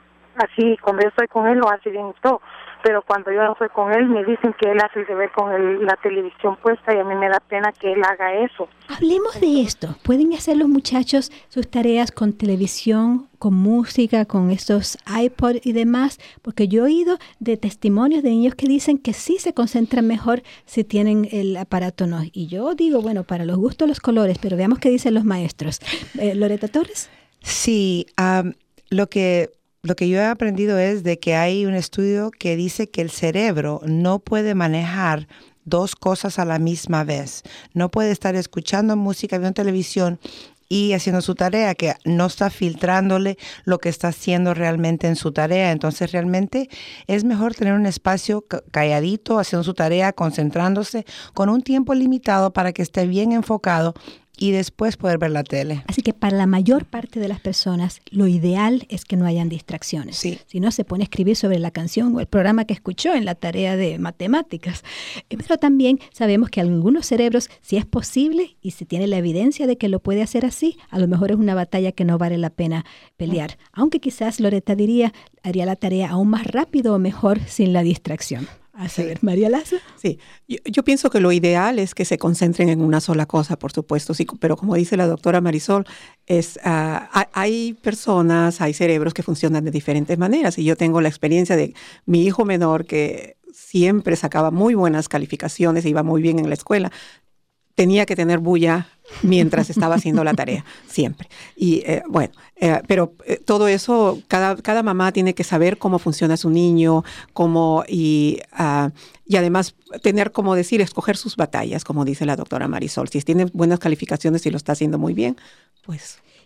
así, cuando yo estoy con él lo hace bien y todo, pero cuando yo no estoy con él me dicen que él hace el deber con el, la televisión puesta y a mí me da pena que él haga eso. Hablemos de esto. ¿Pueden hacer los muchachos sus tareas con televisión, con música, con estos iPod y demás? Porque yo he oído de testimonios de niños que dicen que sí se concentran mejor si tienen el aparato no. Y yo digo, bueno, para los gustos los colores, pero veamos qué dicen los maestros. Eh, Loreta Torres. Sí, um, lo que... Lo que yo he aprendido es de que hay un estudio que dice que el cerebro no puede manejar dos cosas a la misma vez. No puede estar escuchando música, viendo televisión y haciendo su tarea, que no está filtrándole lo que está haciendo realmente en su tarea. Entonces realmente es mejor tener un espacio calladito, haciendo su tarea, concentrándose, con un tiempo limitado para que esté bien enfocado y después poder ver la tele. Así que para la mayor parte de las personas, lo ideal es que no hayan distracciones. Sí. Si no, se pone a escribir sobre la canción o el programa que escuchó en la tarea de matemáticas. Pero también sabemos que algunos cerebros, si es posible y si tiene la evidencia de que lo puede hacer así, a lo mejor es una batalla que no vale la pena pelear. Aunque quizás Loreta diría, haría la tarea aún más rápido o mejor sin la distracción. A saber, María Lazo. Sí, yo, yo pienso que lo ideal es que se concentren en una sola cosa, por supuesto, sí, pero como dice la doctora Marisol, es, uh, hay, hay personas, hay cerebros que funcionan de diferentes maneras y yo tengo la experiencia de mi hijo menor que siempre sacaba muy buenas calificaciones, iba muy bien en la escuela, tenía que tener bulla mientras estaba haciendo la tarea, siempre. Y eh, bueno, eh, pero eh, todo eso, cada, cada mamá tiene que saber cómo funciona su niño, cómo, y, uh, y además tener, como decir, escoger sus batallas, como dice la doctora Marisol. Si tiene buenas calificaciones y lo está haciendo muy bien, pues...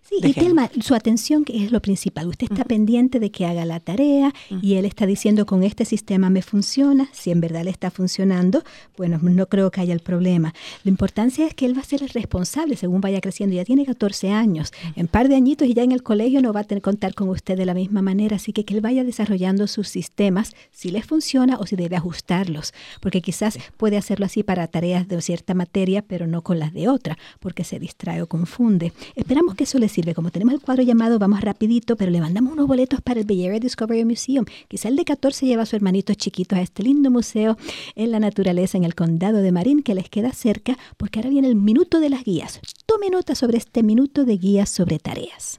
Sí, y Telma, su atención que es lo principal. Usted está uh-huh. pendiente de que haga la tarea uh-huh. y él está diciendo con este sistema me funciona. Si en verdad le está funcionando, bueno, no creo que haya el problema. La importancia es que él va a ser el responsable según vaya creciendo. Ya tiene catorce años. Uh-huh. En par de añitos y ya en el colegio no va a tener que contar con usted de la misma manera. Así que que él vaya desarrollando sus sistemas, si les funciona o si debe ajustarlos. Porque quizás puede hacerlo así para tareas de cierta materia, pero no con las de otra, porque se distrae o confunde. Esperamos que eso le sirve. Como tenemos el cuadro llamado, vamos rapidito, pero le mandamos unos boletos para el Bay Area Discovery Museum. Quizá el de catorce lleva a sus hermanitos chiquitos a este lindo museo en la naturaleza en el condado de Marin, que les queda cerca, porque ahora viene el minuto de las guías. Tome nota sobre este minuto de guías sobre tareas.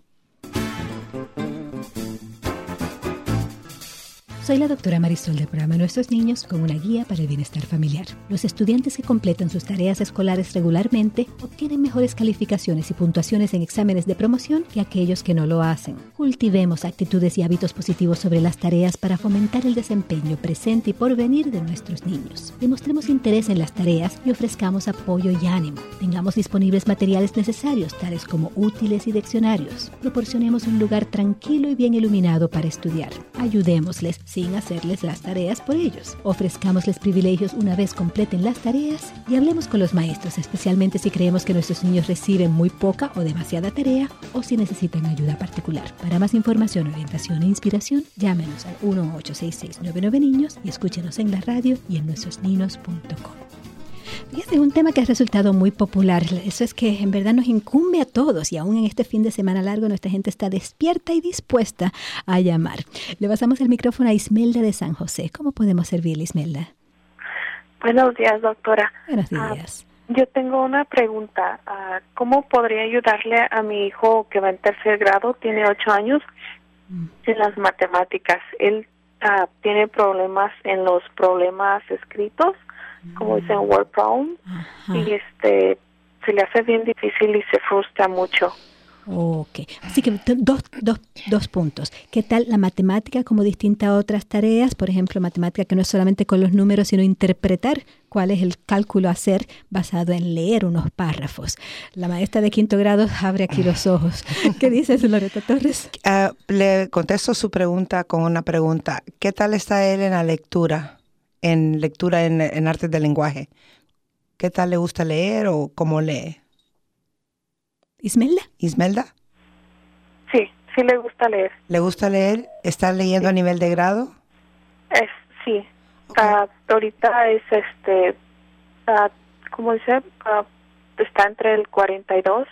Soy la doctora Marisol del programa Nuestros Niños con una guía para el bienestar familiar. Los estudiantes que completan sus tareas escolares regularmente obtienen mejores calificaciones y puntuaciones en exámenes de promoción que aquellos que no lo hacen. Cultivemos actitudes y hábitos positivos sobre las tareas para fomentar el desempeño presente y porvenir de nuestros niños. Demostremos interés en las tareas y ofrezcamos apoyo y ánimo. Tengamos disponibles materiales necesarios, tales como útiles y diccionarios. Proporcionemos un lugar tranquilo y bien iluminado para estudiar. Ayudémosles sin hacerles las tareas por ellos. Ofrezcámosles privilegios una vez completen las tareas y hablemos con los maestros, especialmente si creemos que nuestros niños reciben muy poca o demasiada tarea o si necesitan ayuda particular. Para más información, orientación e inspiración, llámenos al uno ocho seis seis nueve nueve niños y escúchenos en la radio y en nuestros niños punto com. Fíjate, es un tema que ha resultado muy popular. Eso es que en verdad nos incumbe a todos y aún en este fin de semana largo nuestra gente está despierta y dispuesta a llamar. Le pasamos el micrófono a Ismelda de San José. ¿Cómo podemos servirle, Ismelda? Buenos días, doctora. Buenos días. Uh, yo tengo una pregunta. Uh, ¿Cómo podría ayudarle a mi hijo que va en tercer grado, tiene ocho años, mm. en las matemáticas? Él uh, tiene problemas en los problemas escritos, como dicen word problem, Ajá. y este se le hace bien difícil y se frustra mucho. Ok, así que dos, dos, dos puntos. ¿Qué tal la matemática como distinta a otras tareas? Por ejemplo, matemática que no es solamente con los números, sino interpretar cuál es el cálculo a hacer basado en leer unos párrafos. La maestra de quinto grado abre aquí los ojos. ¿Qué dices, Loretta Torres? Uh, le contesto su pregunta con una pregunta. ¿Qué tal está él en la lectura? En lectura en, en artes del lenguaje. ¿Qué tal le gusta leer o cómo lee? ¿Ismelda? ¿Ismelda? Sí, sí le gusta leer. ¿Le gusta leer? ¿Está leyendo sí. a nivel de grado? Es, sí. Okay. Uh, ahorita es este, uh, ¿cómo dice? Uh, está entre el cuarenta y dos.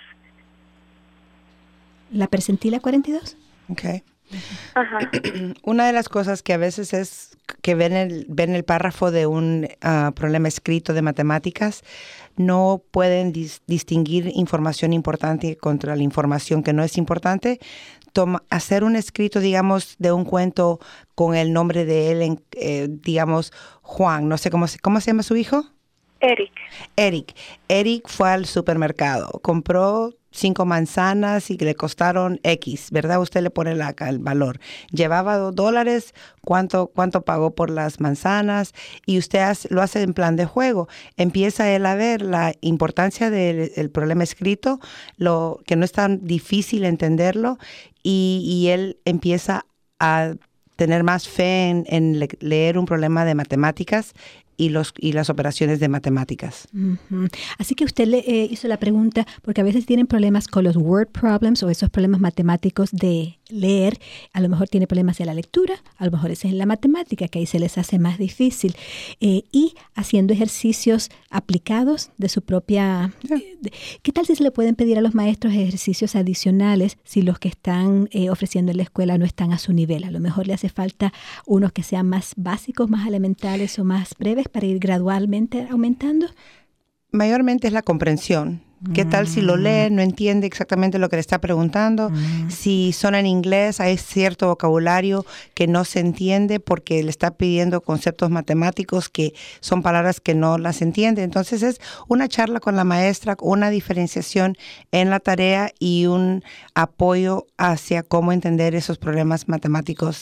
¿La percentila cuarenta y dos? Ok. Ajá. Una de las cosas que a veces es que ven el, ven el párrafo de un uh, problema escrito de matemáticas, no pueden dis- distinguir información importante contra la información que no es importante. Toma, hacer un escrito, digamos, de un cuento con el nombre de él, en, eh, digamos, Juan, no sé cómo se, ¿cómo se llama su hijo? Eric. Eric. Eric fue al supermercado, compró cinco manzanas y le costaron X, ¿verdad? Usted le pone la, el valor. Llevaba dos dólares, ¿cuánto, cuánto pagó por las manzanas? Y usted hace, lo hace en plan de juego. Empieza él a ver la importancia del el problema escrito, lo que no es tan difícil entenderlo, y, y él empieza a tener más fe en, en le, leer un problema de matemáticas y los y las operaciones de matemáticas. Uh-huh. Así que usted le eh, hizo la pregunta, porque a veces tienen problemas con los word problems o esos problemas matemáticos de leer. A lo mejor tiene problemas en la lectura, a lo mejor es en la matemática, que ahí se les hace más difícil. Eh, y haciendo ejercicios aplicados de su propia... Eh, de, ¿qué tal si se le pueden pedir a los maestros ejercicios adicionales si los que están eh, ofreciendo en la escuela no están a su nivel? A lo mejor le hace falta unos que sean más básicos, más elementales o más breves para ir gradualmente aumentando. Mayormente es la comprensión. ¿Qué tal si lo lee, no entiende exactamente lo que le está preguntando? Mm. Si son en inglés, hay cierto vocabulario que no se entiende porque le está pidiendo conceptos matemáticos que son palabras que no las entiende. Entonces es una charla con la maestra, una diferenciación en la tarea y un apoyo hacia cómo entender esos problemas matemáticos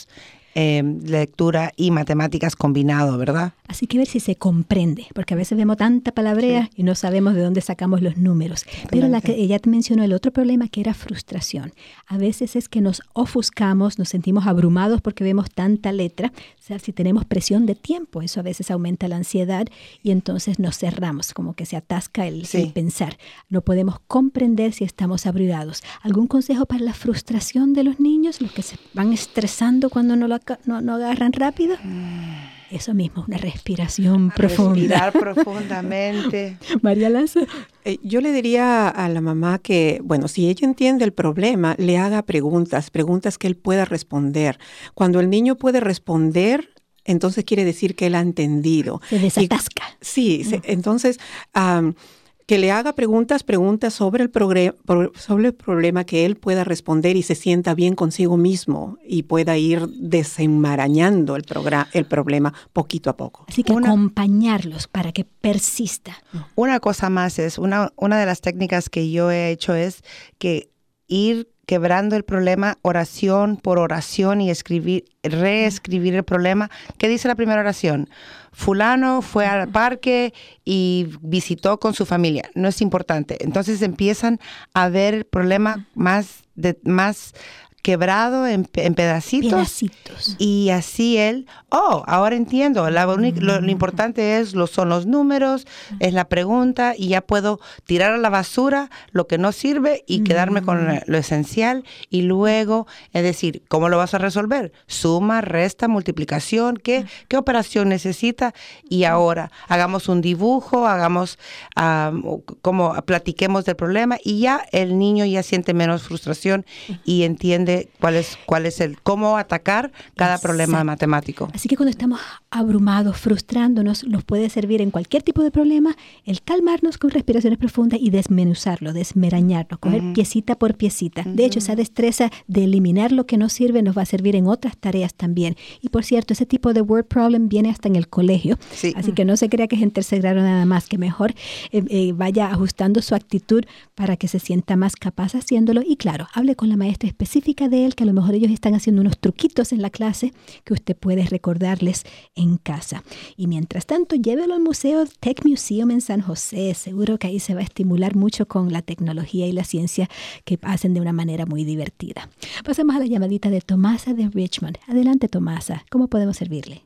eh, lectura y matemáticas combinado, ¿verdad? Así que ver si se comprende, porque a veces vemos tanta palabrea sí. y no sabemos de dónde sacamos los números. Pero la que ella te mencionó el otro problema, que era frustración. A veces es que nos ofuscamos, nos sentimos abrumados porque vemos tanta letra. O sea, si tenemos presión de tiempo, eso a veces aumenta la ansiedad y entonces nos cerramos, como que se atasca el, sí. el pensar. No podemos comprender si estamos abrumados. ¿Algún consejo para la frustración de los niños, los que se van estresando cuando no lo no, no agarran rápido? Mm. Eso mismo, una respiración profunda. Respirar profundamente. María Lazo. Eh, yo le diría a la mamá que, bueno, si ella entiende el problema, le haga preguntas, preguntas que él pueda responder. Cuando el niño puede responder, entonces quiere decir que él ha entendido. Se desatasca. Y, sí, se, entonces... Um, que le haga preguntas, preguntas sobre el, progre- sobre el problema que él pueda responder y se sienta bien consigo mismo y pueda ir desenmarañando el, programa, el problema poquito a poco. Así que una, acompañarlos para que persista. Una cosa más es, una, una de las técnicas que yo he hecho es que ir quebrando el problema oración por oración y escribir, reescribir el problema. ¿Qué dice la primera oración? Fulano fue al parque y visitó con su familia. No es importante. Entonces empiezan a ver el problema más, de, más quebrado en, en pedacitos, pedacitos. Y así él, oh, ahora entiendo, la única, lo, lo importante es lo, son los números, es la pregunta y ya puedo tirar a la basura lo que no sirve y quedarme con lo, lo esencial y luego, es decir, ¿cómo lo vas a resolver? Suma, resta, multiplicación, ¿qué, qué operación necesita? Y ahora hagamos un dibujo, hagamos um, como platiquemos del problema y ya el niño ya siente menos frustración y entiende cuál es cuál es el cómo atacar cada Exacto. problema matemático. Así que cuando estamos abrumados, frustrándonos, nos puede servir en cualquier tipo de problema el calmarnos con respiraciones profundas y desmenuzarlo, desmerañarnos, coger uh-huh. piecita por piecita. Uh-huh. De hecho, esa destreza de eliminar lo que no sirve nos va a servir en otras tareas también. Y por cierto, ese tipo de word problem viene hasta en el colegio. Sí. Así uh-huh. que no se crea que es en tercer grado nada más, que mejor eh, eh, vaya ajustando su actitud para que se sienta más capaz haciéndolo. Y claro, hable con la maestra específica de él, que a lo mejor ellos están haciendo unos truquitos en la clase que usted puede recordarles en casa. Y mientras tanto, llévelo al Museo Tech Museum en San José. Seguro que ahí se va a estimular mucho con la tecnología y la ciencia que hacen de una manera muy divertida. Pasemos a la llamadita de Tomasa de Richmond. Adelante, Tomasa. ¿Cómo podemos servirle?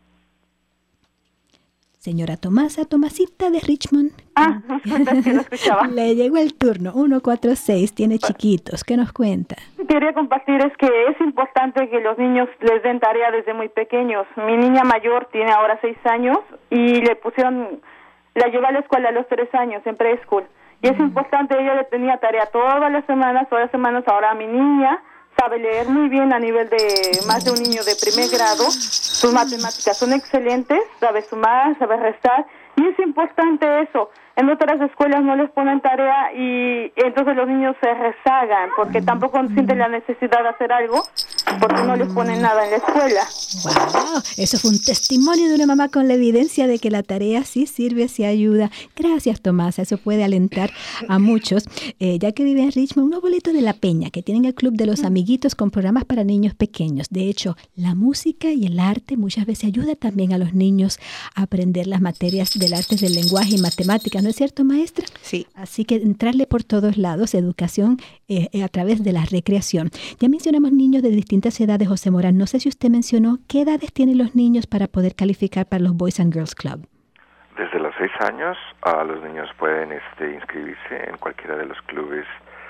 Señora Tomasa, Tomasita de Richmond. Ah, que no escuchaba. Le llegó el turno. ciento cuarenta y seis, tiene chiquitos. ¿Qué nos cuenta? Quería compartir es que es importante que los niños les den tarea desde muy pequeños. Mi niña mayor tiene ahora seis años y le pusieron, la llevé a la escuela a los tres años en preschool. Y es mm. importante, ella le tenía tarea todas las semanas, todas las semanas. Ahora mi niña sabe leer muy bien a nivel de más de un niño de primer grado. Sus matemáticas son excelentes, sabe sumar, sabe restar, y es importante eso. En otras escuelas no les ponen tarea y entonces los niños se rezagan porque tampoco sienten la necesidad de hacer algo porque no les ponen nada en la escuela. Wow, eso fue un testimonio de una mamá con la evidencia de que la tarea sí sirve, sí ayuda. Gracias, Tomasa, eso puede alentar a muchos. Eh, ya que vive en Richmond, un abuelito de La Peña que tienen el Club de los Amiguitos con programas para niños pequeños. De hecho, la música y el arte muchas veces ayuda también a los niños a aprender las materias del arte del lenguaje y matemáticas. ¿No es cierto, maestra? Sí. Así que entrarle por todos lados, educación eh, a través de la recreación. Ya mencionamos niños de distintas edades, José Morán. No sé si usted mencionó qué edades tienen los niños para poder calificar para los Boys and Girls Club. Desde los seis años, uh, los niños pueden este, inscribirse en cualquiera de los clubes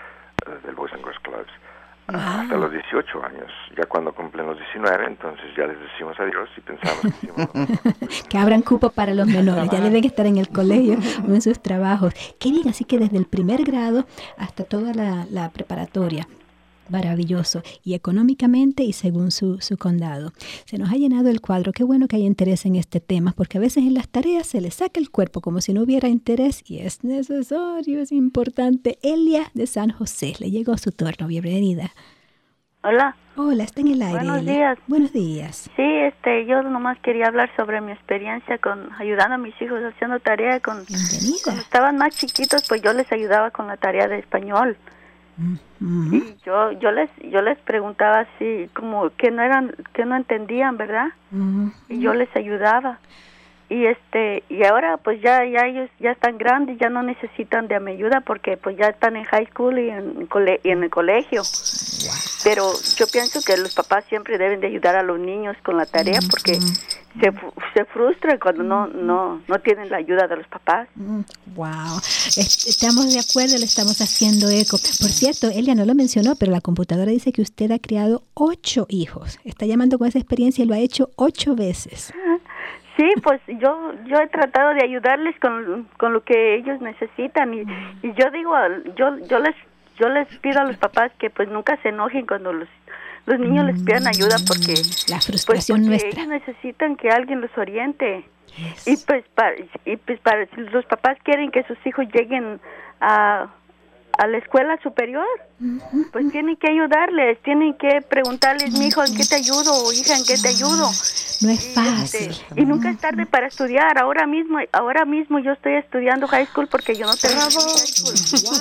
uh, del Boys and Girls Clubs. Wow. Hasta los dieciocho años. Ya cuando cumplen los diecinueve, entonces ya les decimos adiós y pensamos que hicimos que abran cupo para los menores, ya deben estar en el colegio o en sus trabajos. Qué bien, así que desde el primer grado hasta toda la, la preparatoria. Maravilloso, y económicamente y según su, su condado. Se nos ha llenado el cuadro. Qué bueno que hay interés en este tema, porque a veces en las tareas se le saca el cuerpo como si no hubiera interés, y es necesario, es importante. Elia de San José, le llegó su turno. Bienvenida. Hola. Hola, está en el aire. Buenos Elia. días. Buenos días. Sí, este, yo nomás quería hablar sobre mi experiencia con ayudando a mis hijos haciendo tarea con. Bienvenida. Cuando estaban más chiquitos, pues yo les ayudaba con la tarea de español. Uh-huh. Y yo yo les yo les preguntaba así como que no eran que no entendían, ¿verdad? Uh-huh. Y yo les ayudaba. Y este y ahora pues ya ya ellos ya están grandes, ya no necesitan de mi ayuda porque pues ya están en high school y en cole, y en el colegio. Wow. Pero yo pienso que los papás siempre deben de ayudar a los niños con la tarea porque se se frustran cuando no no no tienen la ayuda de los papás. Wow. Estamos de acuerdo, le estamos haciendo eco. Por cierto, Elia no lo mencionó, pero la computadora dice que usted ha criado ocho hijos. Está llamando con esa experiencia y lo ha hecho ocho veces. Sí, pues yo yo he tratado de ayudarles con, con lo que ellos necesitan y, y yo digo, yo yo les yo les pido a los papás que pues nunca se enojen cuando los los niños les pidan ayuda porque la frustración pues, nuestra. Ellos necesitan que alguien los oriente. Yes. Y pues para y pues para si los papás quieren que sus hijos lleguen a a la escuela superior, uh-huh. pues tienen que ayudarles, tienen que preguntarles, mi hijo, ¿en qué te ayudo? O hija, ¿en qué te ayudo? No es fácil. Y, este, y nunca es tarde para estudiar. Ahora mismo, ahora mismo yo estoy estudiando high school porque yo no terminé high school. Wow.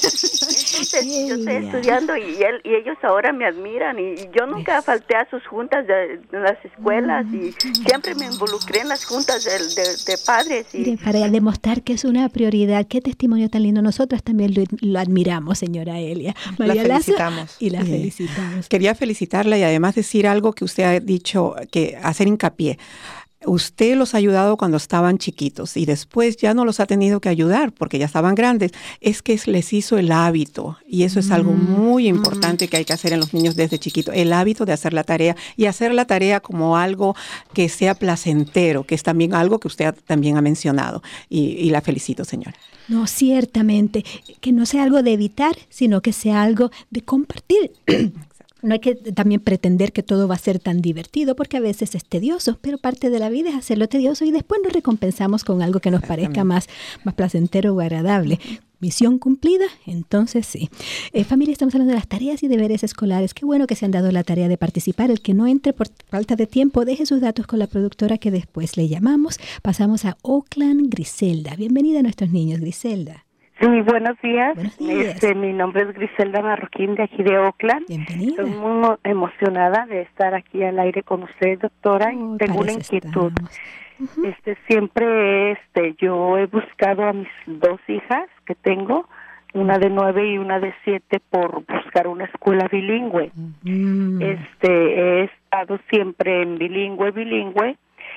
Entonces yeah. yo estoy estudiando y él y ellos ahora me admiran y, y yo nunca yes. falté a sus juntas de, de las escuelas uh-huh. y siempre me involucré en las juntas de, de, de padres. Y, Miren, para demostrar que es una prioridad, qué testimonio tan lindo. Nosotras también lo, lo admiramos, señora Elia. María la felicitamos. Lazo, y la sí. felicitamos. Quería felicitarla y además decir algo que usted ha dicho, que hacer hincapié. Usted los ha ayudado cuando estaban chiquitos y después ya no los ha tenido que ayudar porque ya estaban grandes. Es que les hizo el hábito y eso es mm. algo muy importante que hay que hacer en los niños desde chiquitos. El hábito de hacer la tarea y hacer la tarea como algo que sea placentero, que es también algo que usted también ha mencionado. Y, y la felicito, señora. No, ciertamente, que no sea algo de evitar, sino que sea algo de compartir. No hay que también pretender que todo va a ser tan divertido porque a veces es tedioso, pero parte de la vida es hacerlo tedioso y después nos recompensamos con algo que nos parezca más, más placentero o agradable. Misión cumplida, entonces sí. Eh, familia, estamos hablando de las tareas y deberes escolares. Qué bueno que se han dado la tarea de participar. El que no entre por falta de tiempo, deje sus datos con la productora que después le llamamos. Pasamos a Oakland, Griselda. Bienvenida a nuestros niños, Griselda. Sí, buenos días. Buenos días. Este, mi nombre es Griselda Marroquín de aquí de Oakland. Bienvenida. Estoy muy emocionada de estar aquí al aire con usted, doctora. Oh, y tengo una inquietud. Uh-huh. Este, siempre, este, yo he buscado a mis dos hijas que tengo, una de nueve y una de siete, por buscar una escuela bilingüe. Uh-huh. Este, he estado siempre en bilingüe, bilingüe.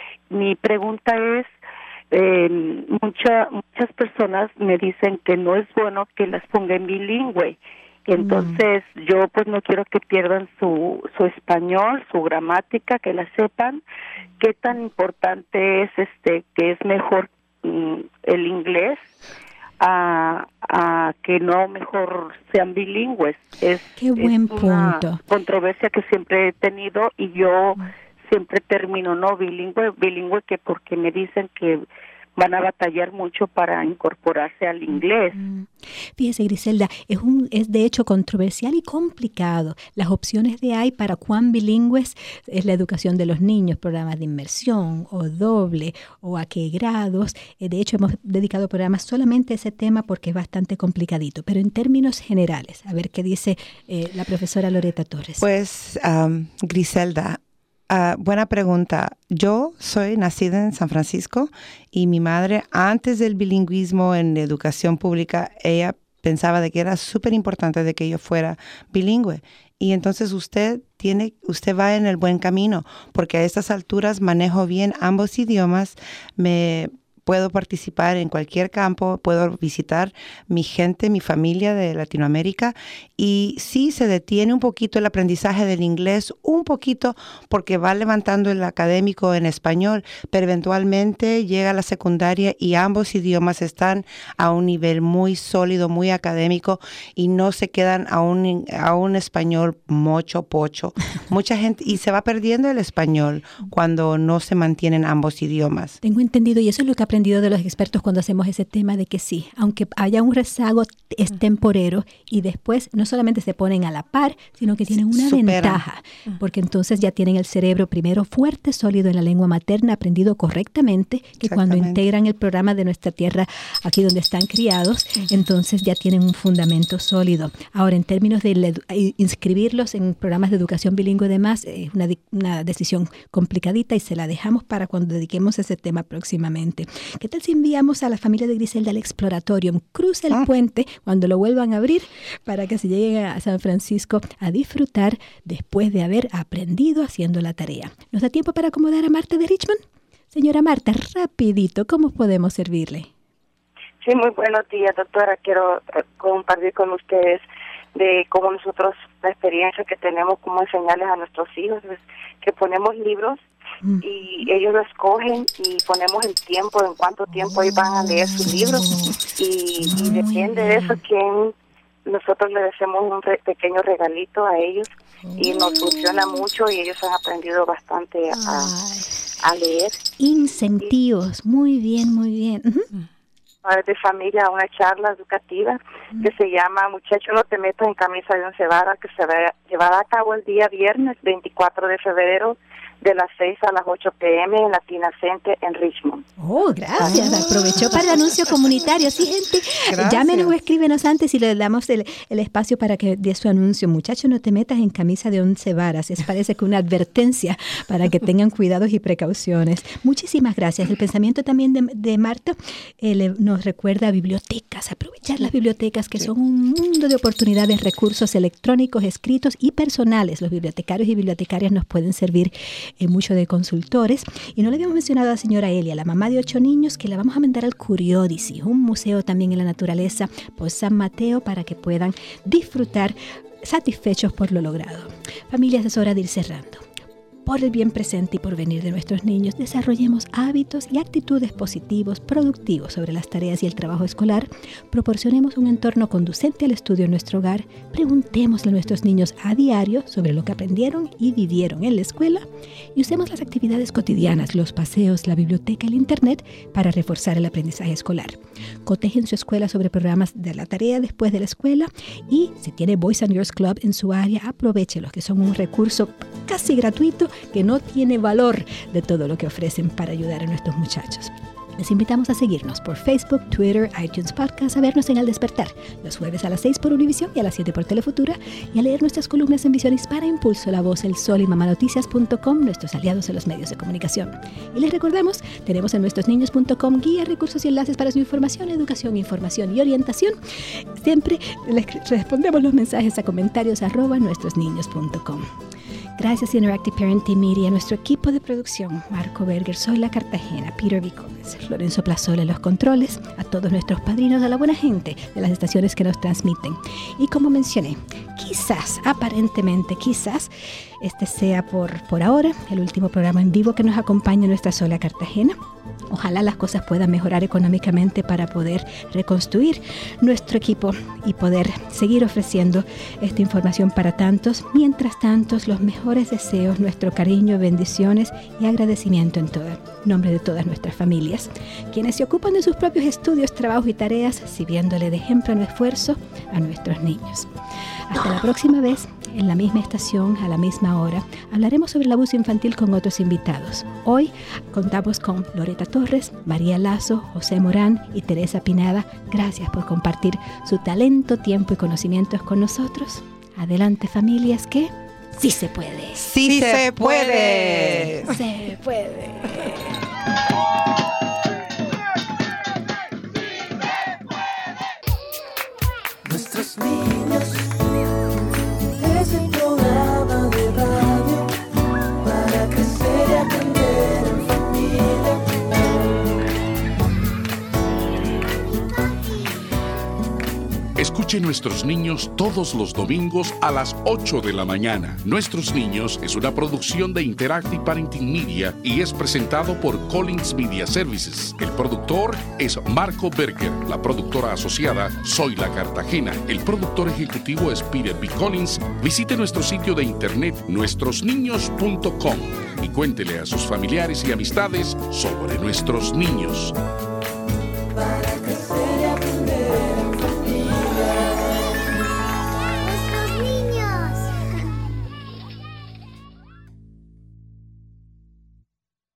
Mi pregunta es, Eh, mucha, muchas personas me dicen que no es bueno que las ponga en bilingüe, entonces mm. yo pues no quiero que pierdan su, su español, su gramática, que la sepan. ¿Qué tan importante es este que es mejor mm, el inglés a, a que no mejor sean bilingües? Es, Qué buen es una punto. controversia que siempre he tenido y yo mm. siempre termino no bilingüe, bilingüe que porque me dicen que van a batallar mucho para incorporarse al inglés. Fíjese, Griselda, es un es de hecho controversial y complicado. Las opciones de hay para cuán bilingües es la educación de los niños, programas de inmersión o doble o a qué grados. De hecho, hemos dedicado programas solamente a ese tema porque es bastante complicadito. Pero en términos generales, a ver qué dice eh, la profesora Loreta Torres. Pues, um, Griselda, Uh, buena pregunta. Yo soy nacida en San Francisco y mi madre, antes del bilingüismo en educación pública, ella pensaba de que era súper importante de que yo fuera bilingüe. Y entonces usted tiene, usted va en el buen camino, porque a estas alturas manejo bien ambos idiomas, me puedo participar en cualquier campo, puedo visitar mi gente, mi familia de Latinoamérica, y sí se detiene un poquito el aprendizaje del inglés, un poquito porque va levantando el académico en español, pero eventualmente llega a la secundaria y ambos idiomas están a un nivel muy sólido, muy académico, y no se quedan a un, a un español mocho, pocho. Mucha gente, y se va perdiendo el español cuando no se mantienen ambos idiomas. Tengo entendido, y eso es lo que aprendido de los expertos cuando hacemos ese tema de que sí, aunque haya un rezago, es temporero y después no solamente se ponen a la par, sino que tienen una Superan. ventaja, porque entonces ya tienen el cerebro primero fuerte, sólido en la lengua materna, aprendido correctamente, que cuando integran el programa de Nuestra Tierra, aquí donde están criados, entonces ya tienen un fundamento sólido. Ahora, en términos de la, inscribirlos en programas de educación bilingüe y demás, es una, una decisión complicadita y se la dejamos para cuando dediquemos ese tema próximamente. ¿Qué tal si enviamos a la familia de Griselda al Exploratorium? Cruce el ah. puente cuando lo vuelvan a abrir para que se lleguen a San Francisco a disfrutar después de haber aprendido haciendo la tarea. ¿Nos da tiempo para acomodar a Marta de Richmond? Señora Marta, rapidito, ¿cómo podemos servirle? Sí, muy buenos días, doctora. Quiero compartir con ustedes de cómo nosotros, la experiencia que tenemos, cómo enseñarles a nuestros hijos, es que ponemos libros mm. y ellos lo escogen y ponemos el tiempo, en cuánto tiempo ellos van a leer sus libros y, y depende de eso quién nosotros les hacemos un re- pequeño regalito a ellos y nos funciona mucho y ellos han aprendido bastante a, a leer. Incentivos, muy bien, muy bien. Uh-huh. De familia, una charla educativa uh-huh. que se llama Muchacho, no te metas en camisa de once varas, que se va a llevar a cabo el día viernes veinticuatro de febrero de las seis a las ocho pm en Latina Center en Richmond. Oh, gracias. Ah. Aprovechó para el anuncio comunitario. Sí, gente, gracias. Llámenos o escríbenos antes y le damos el, el espacio para que dé su anuncio. Muchacho, no te metas en camisa de once varas. Es parece que una advertencia para que tengan cuidados y precauciones. Muchísimas gracias. El pensamiento también de, de Marta eh, le, nos recuerda a bibliotecas, aprovechar las bibliotecas que sí. son un mundo de oportunidades, recursos electrónicos, escritos y personales. Los bibliotecarios y bibliotecarias nos pueden servir Eh, mucho de consultores. Y no le habíamos mencionado a la señora Elia, la mamá de ocho niños, que la vamos a mandar al Curiodici, un museo también en la naturaleza por San Mateo, para que puedan disfrutar satisfechos por lo logrado. Familias, es hora de ir cerrando. Por el bien presente y por venir de nuestros niños, desarrollemos hábitos y actitudes positivos, productivos sobre las tareas y el trabajo escolar, proporcionemos un entorno conducente al estudio en nuestro hogar, preguntémosle a nuestros niños a diario sobre lo que aprendieron y vivieron en la escuela y usemos las actividades cotidianas, los paseos, la biblioteca y el internet para reforzar el aprendizaje escolar. Cotejen su escuela sobre programas de la tarea después de la escuela y si tiene Boys and Girls Club en su área, aprovechelos, que son un recurso casi gratuito que no tiene valor de todo lo que ofrecen para ayudar a nuestros muchachos. Les invitamos a seguirnos por Facebook, Twitter, iTunes Podcast, a vernos en Al Despertar, los jueves a las seis por Univisión y a las siete por Telefutura, y a leer nuestras columnas en Visión Hispana, Impulso, La Voz, El Sol y mamanoticias punto com, nuestros aliados en los medios de comunicación. Y les recordamos, tenemos en nuestros niños punto com guías, recursos y enlaces para su información, educación, información y orientación. Siempre les respondemos los mensajes a comentarios arroba nuestros niños punto com. Gracias Interactive Parenting Media, a nuestro equipo de producción, Marco Berger, Soy La Cartagena, Peter Vicones, Lorenzo Plazola en los controles, a todos nuestros padrinos, a la buena gente de las estaciones que nos transmiten. Y como mencioné, quizás, aparentemente, quizás, este sea por, por ahora el último programa en vivo que nos acompaña en nuestra Soy La Cartagena. Ojalá las cosas puedan mejorar económicamente para poder reconstruir nuestro equipo y poder seguir ofreciendo esta información para tantos. Mientras tanto, los mejores deseos, nuestro cariño, bendiciones y agradecimiento en todo, nombre de todas nuestras familias, quienes se ocupan de sus propios estudios, trabajos y tareas, sirviéndole de ejemplo en esfuerzo a nuestros niños. Hasta la próxima vez, en la misma estación, a la misma hora, hablaremos sobre el abuso infantil con otros invitados. Hoy contamos con Loreta Torres, María Lazo, José Morán y Teresa Pinada. Gracias por compartir su talento, tiempo y conocimientos con nosotros. Adelante, familias, que sí se puede. Sí, sí se puede. puede. Se puede. Nuestros niños es el programa de radio para crecer y aprender en familia. Escuche Nuestros Niños todos los domingos a las ocho de la mañana. Nuestros Niños es una producción de Interactive Parenting Media y es presentado por Collins Media Services. El productor es Marco Berger. La productora asociada Soy La Cartagena. El productor ejecutivo es Peter B. Collins. Visite nuestro sitio de internet nuestros niños punto com y cuéntele a sus familiares y amistades sobre Nuestros Niños.